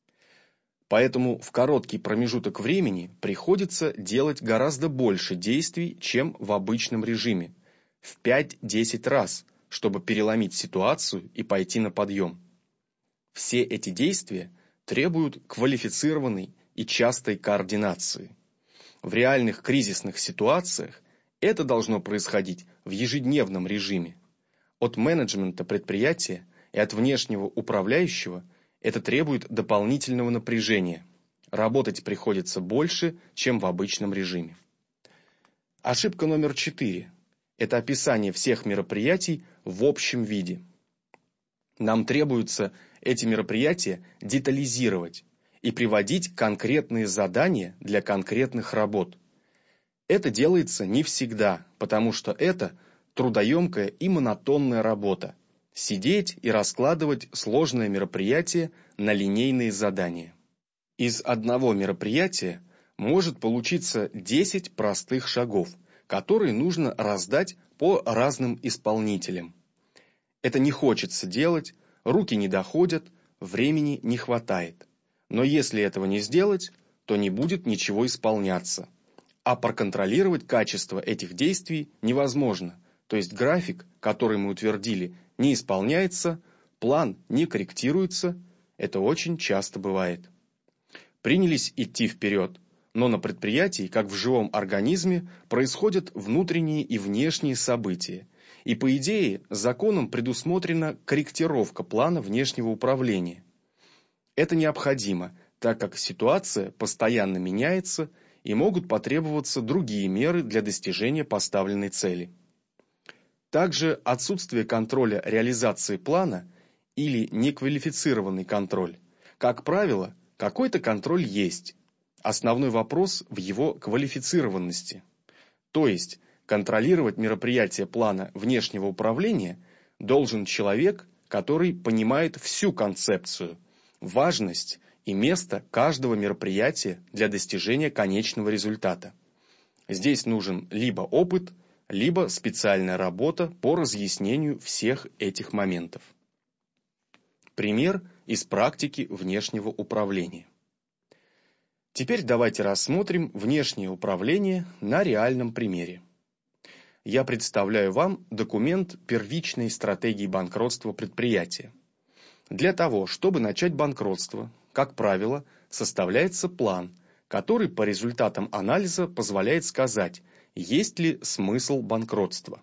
Поэтому в короткий промежуток времени приходится делать гораздо больше действий, чем в обычном режиме, в пять-десять раз, чтобы переломить ситуацию и пойти на подъем. Все эти действия требуют квалифицированной и частой координации. В реальных кризисных ситуациях это должно происходить в ежедневном режиме. От менеджмента предприятия и от внешнего управляющего это требует дополнительного напряжения. Работать приходится больше, чем в обычном режиме. Ошибка номер четыре – это описание всех мероприятий в общем виде. Нам требуется эти мероприятия детализировать и приводить конкретные задания для конкретных работ. Это делается не всегда, потому что это трудоемкая и монотонная работа. Сидеть и раскладывать сложное мероприятие на линейные задания. Из одного мероприятия может получиться десять простых шагов, которые нужно раздать по разным исполнителям. Это не хочется делать, руки не доходят, времени не хватает. Но если этого не сделать, то не будет ничего исполняться. А проконтролировать качество этих действий невозможно. То есть график, который мы утвердили, не исполняется, план не корректируется. Это очень часто бывает. Принялись идти вперед, но на предприятии, как в живом организме, происходят внутренние и внешние события. И по идее, законом предусмотрена корректировка плана внешнего управления. Это необходимо, так как ситуация постоянно меняется и могут потребоваться другие меры для достижения поставленной цели. Также отсутствие контроля реализации плана или неквалифицированный контроль. Как правило, какой-то контроль есть. Основной вопрос в его квалифицированности. То есть, контролировать мероприятие плана внешнего управления должен человек, который понимает всю концепцию, важность и место каждого мероприятия для достижения конечного результата. Здесь нужен либо опыт, либо специальная работа по разъяснению всех этих моментов. Пример из практики внешнего управления. Теперь давайте рассмотрим внешнее управление на реальном примере. Я представляю вам документ первичной стратегии банкротства предприятия. Для того, чтобы начать банкротство, как правило, составляется план, который по результатам анализа позволяет сказать, есть ли смысл банкротства.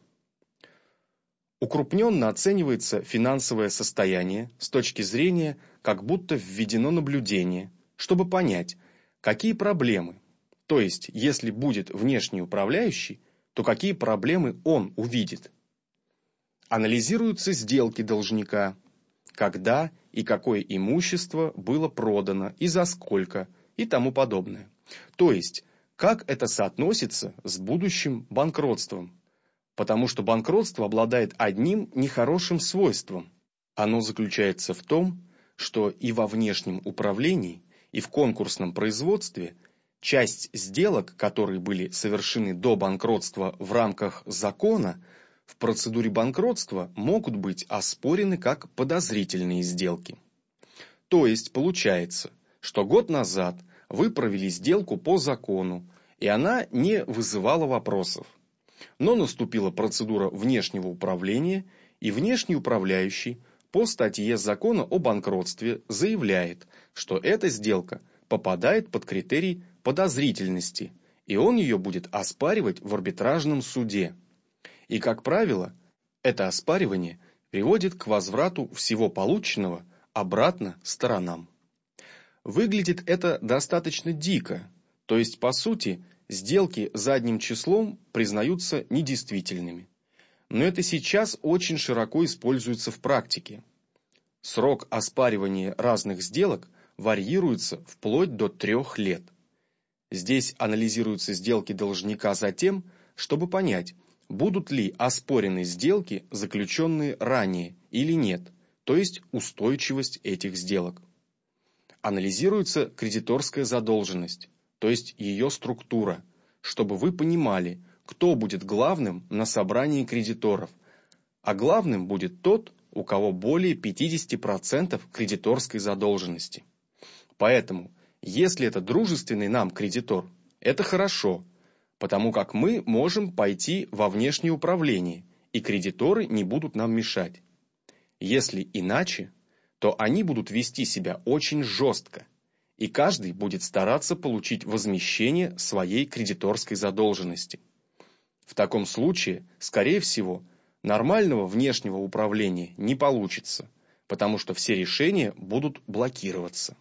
Укрупненно оценивается финансовое состояние с точки зрения, как будто введено наблюдение, чтобы понять, какие проблемы, то есть, если будет внешний управляющий, то какие проблемы он увидит. Анализируются сделки должника, когда и какое имущество было продано и за сколько и тому подобное. То есть, как это соотносится с будущим банкротством. Потому что банкротство обладает одним нехорошим свойством. Оно заключается в том, что и во внешнем управлении, и в конкурсном производстве часть сделок, которые были совершены до банкротства в рамках закона, в процедуре банкротства могут быть оспорены как подозрительные сделки. То есть получается, что год назад вы провели сделку по закону, и она не вызывала вопросов. Но наступила процедура внешнего управления, и внешний управляющий по статье закона о банкротстве заявляет, что эта сделка попадает под критерий подозрительности, и он ее будет оспаривать в арбитражном суде. И, как правило, это оспаривание приводит к возврату всего полученного обратно сторонам. Выглядит это достаточно дико, то есть, по сути, сделки задним числом признаются недействительными. Но это сейчас очень широко используется в практике. Срок оспаривания разных сделок варьируется вплоть до трех лет. Здесь анализируются сделки должника за тем, чтобы понять, будут ли оспорены сделки, заключенные ранее, или нет, то есть устойчивость этих сделок. Анализируется кредиторская задолженность, то есть ее структура, чтобы вы понимали, кто будет главным на собрании кредиторов, а главным будет тот, у кого более пятьдесят процентов кредиторской задолженности. Поэтому, если это дружественный нам кредитор, это хорошо, потому как мы можем пойти во внешнее управление, и кредиторы не будут нам мешать. Если иначе, то они будут вести себя очень жестко, и каждый будет стараться получить возмещение своей кредиторской задолженности. В таком случае, скорее всего, нормального внешнего управления не получится, потому что все решения будут блокироваться.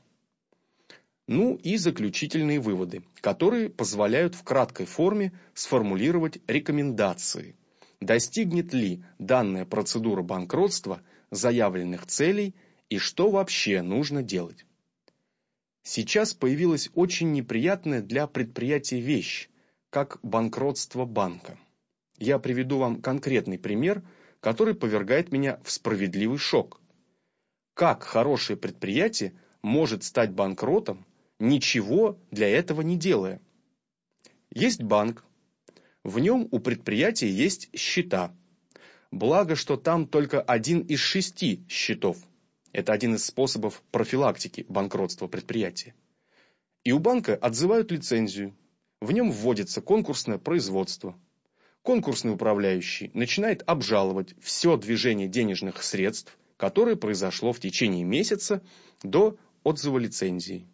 Ну и заключительные выводы, которые позволяют в краткой форме сформулировать рекомендации. Достигнет ли данная процедура банкротства заявленных целей и что вообще нужно делать? Сейчас появилась очень неприятная для предприятия вещь, как банкротство банка. Я приведу вам конкретный пример, который повергает меня в справедливый шок. Как хорошее предприятие может стать банкротом, ничего для этого не делая? Есть банк, в нем у предприятия есть счета. Благо, что там только один из шести счетов. Это один из способов профилактики банкротства предприятия. И у банка отзывают лицензию. В нем вводится конкурсное производство. Конкурсный управляющий начинает обжаловать все движение денежных средств, которое произошло в течение месяца до отзыва лицензии.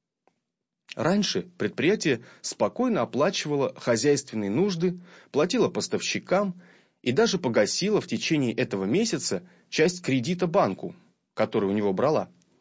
Раньше предприятие спокойно оплачивало хозяйственные нужды, платило поставщикам и даже погасило в течение этого месяца часть кредита банку, который у него брала.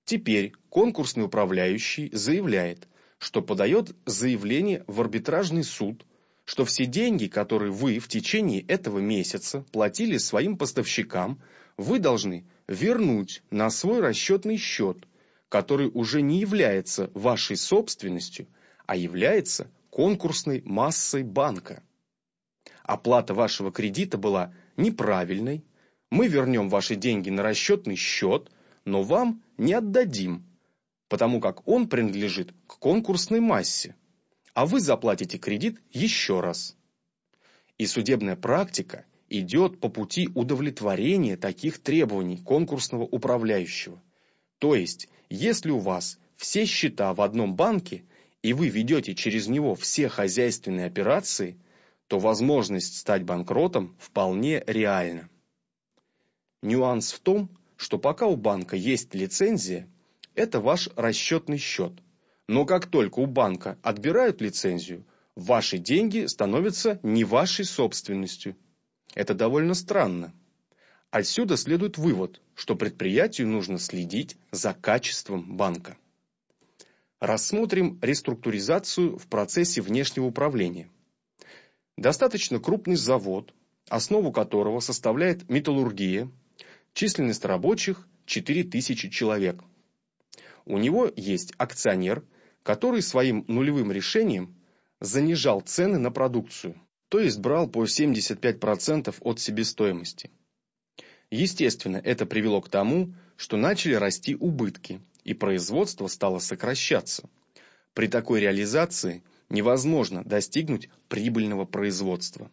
Теперь конкурсный управляющий заявляет, что подает заявление в арбитражный суд, что все деньги, которые вы в течение этого месяца платили своим поставщикам, вы должны вернуть на свой расчетный счет, который уже не является вашей собственностью, а является конкурсной массой банка. Оплата вашего кредита была неправильной, мы вернем ваши деньги на расчетный счет, но вам не отдадим, потому как он принадлежит к конкурсной массе, а вы заплатите кредит еще раз. И судебная практика идет по пути удовлетворения таких требований конкурсного управляющего. То есть, если у вас все счета в одном банке, и вы ведете через него все хозяйственные операции, то возможность стать банкротом вполне реальна. Нюанс в том, что пока у банка есть лицензия, это ваш расчетный счет. Но как только у банка отбирают лицензию, ваши деньги становятся не вашей собственностью. Это довольно странно. Отсюда следует вывод, что предприятию нужно следить за качеством банка. Рассмотрим реструктуризацию в процессе внешнего управления. Достаточно крупный завод, основу которого составляет металлургия, численность рабочих четыре тысячи человек. У него есть акционер, который своим нулевым решением занижал цены на продукцию, то есть брал по семьдесят пять процентов от себестоимости. Естественно, это привело к тому, что начали расти убытки, и производство стало сокращаться. При такой реализации невозможно достигнуть прибыльного производства.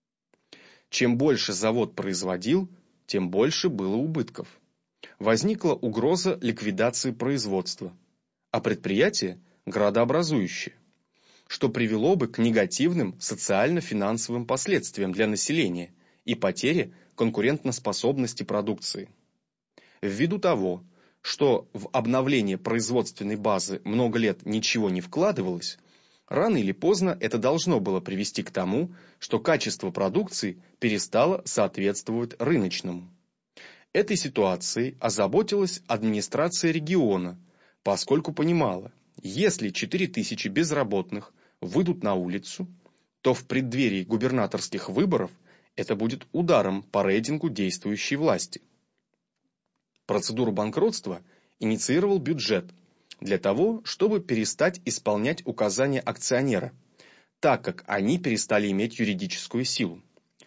Чем больше завод производил, тем больше было убытков. Возникла угроза ликвидации производства, а предприятие – градообразующее, что привело бы к негативным социально-финансовым последствиям для населения и потере конкурентоспособности продукции. Ввиду того, что в обновление производственной базы много лет ничего не вкладывалось, рано или поздно это должно было привести к тому, что качество продукции перестало соответствовать рыночному. Этой ситуацией озаботилась администрация региона, поскольку понимала, если четыре тысячи безработных выйдут на улицу, то в преддверии губернаторских выборов это будет ударом по рейтингу действующей власти. Процедуру банкротства инициировал бюджет для того, чтобы перестать исполнять указания акционера, так как они перестали иметь юридическую силу.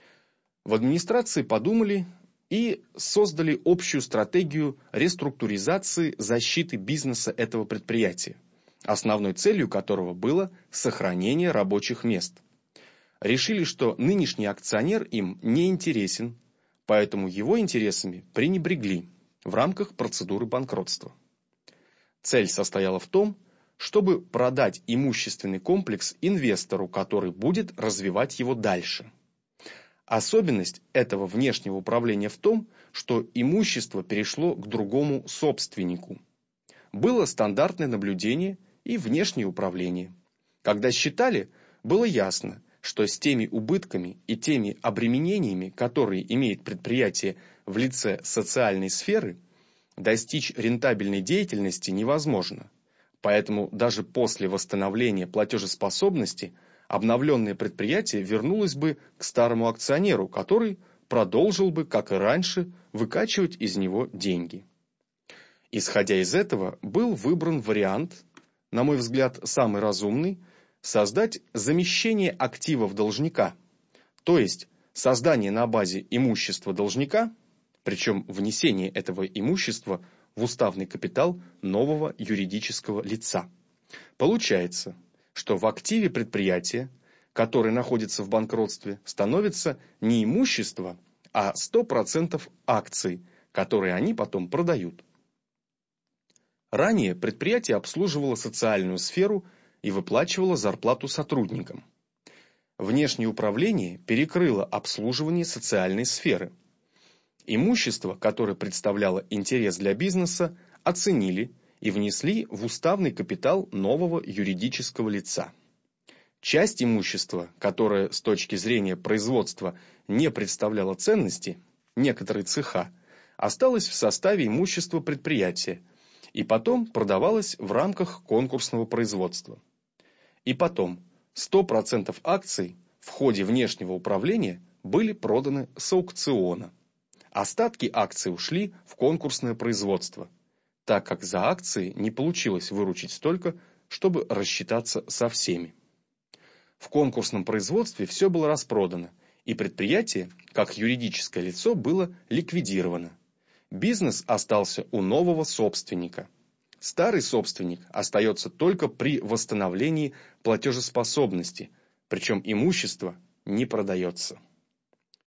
В администрации подумали и создали общую стратегию реструктуризации защиты бизнеса этого предприятия, основной целью которого было сохранение рабочих мест. Решили, что нынешний акционер им не интересен, поэтому его интересами пренебрегли в рамках процедуры банкротства. Цель состояла в том, чтобы продать имущественный комплекс инвестору, который будет развивать его дальше. Особенность этого внешнего управления в том, что имущество перешло к другому собственнику. Было стандартное наблюдение и внешнее управление. Когда считали, было ясно, что с теми убытками и теми обременениями, которые имеет предприятие в лице социальной сферы, достичь рентабельной деятельности невозможно. Поэтому даже после восстановления платежеспособности обновленное предприятие вернулось бы к старому акционеру, который продолжил бы, как и раньше, выкачивать из него деньги. Исходя из этого, был выбран вариант, на мой взгляд, самый разумный, создать замещение активов должника, то есть создание на базе имущества должника, причем внесение этого имущества в уставный капитал нового юридического лица. Получается, что в активе предприятия, которое находится в банкротстве, становится не имущество, а сто процентов акций, которые они потом продают. Ранее предприятие обслуживало социальную сферу и выплачивало зарплату сотрудникам. Внешнее управление перекрыло обслуживание социальной сферы. Имущество, которое представляло интерес для бизнеса, оценили и внесли в уставный капитал нового юридического лица. Часть имущества, которая с точки зрения производства не представляла ценности, некоторые цеха, осталась в составе имущества предприятия и потом продавалось в рамках конкурсного производства. И потом сто процентов акций в ходе внешнего управления были проданы с аукциона. Остатки акций ушли в конкурсное производство, так как за акции не получилось выручить столько, чтобы рассчитаться со всеми. В конкурсном производстве все было распродано, и предприятие, как юридическое лицо, было ликвидировано. Бизнес остался у нового собственника. Старый собственник остается только при восстановлении платежеспособности, причем имущество не продается.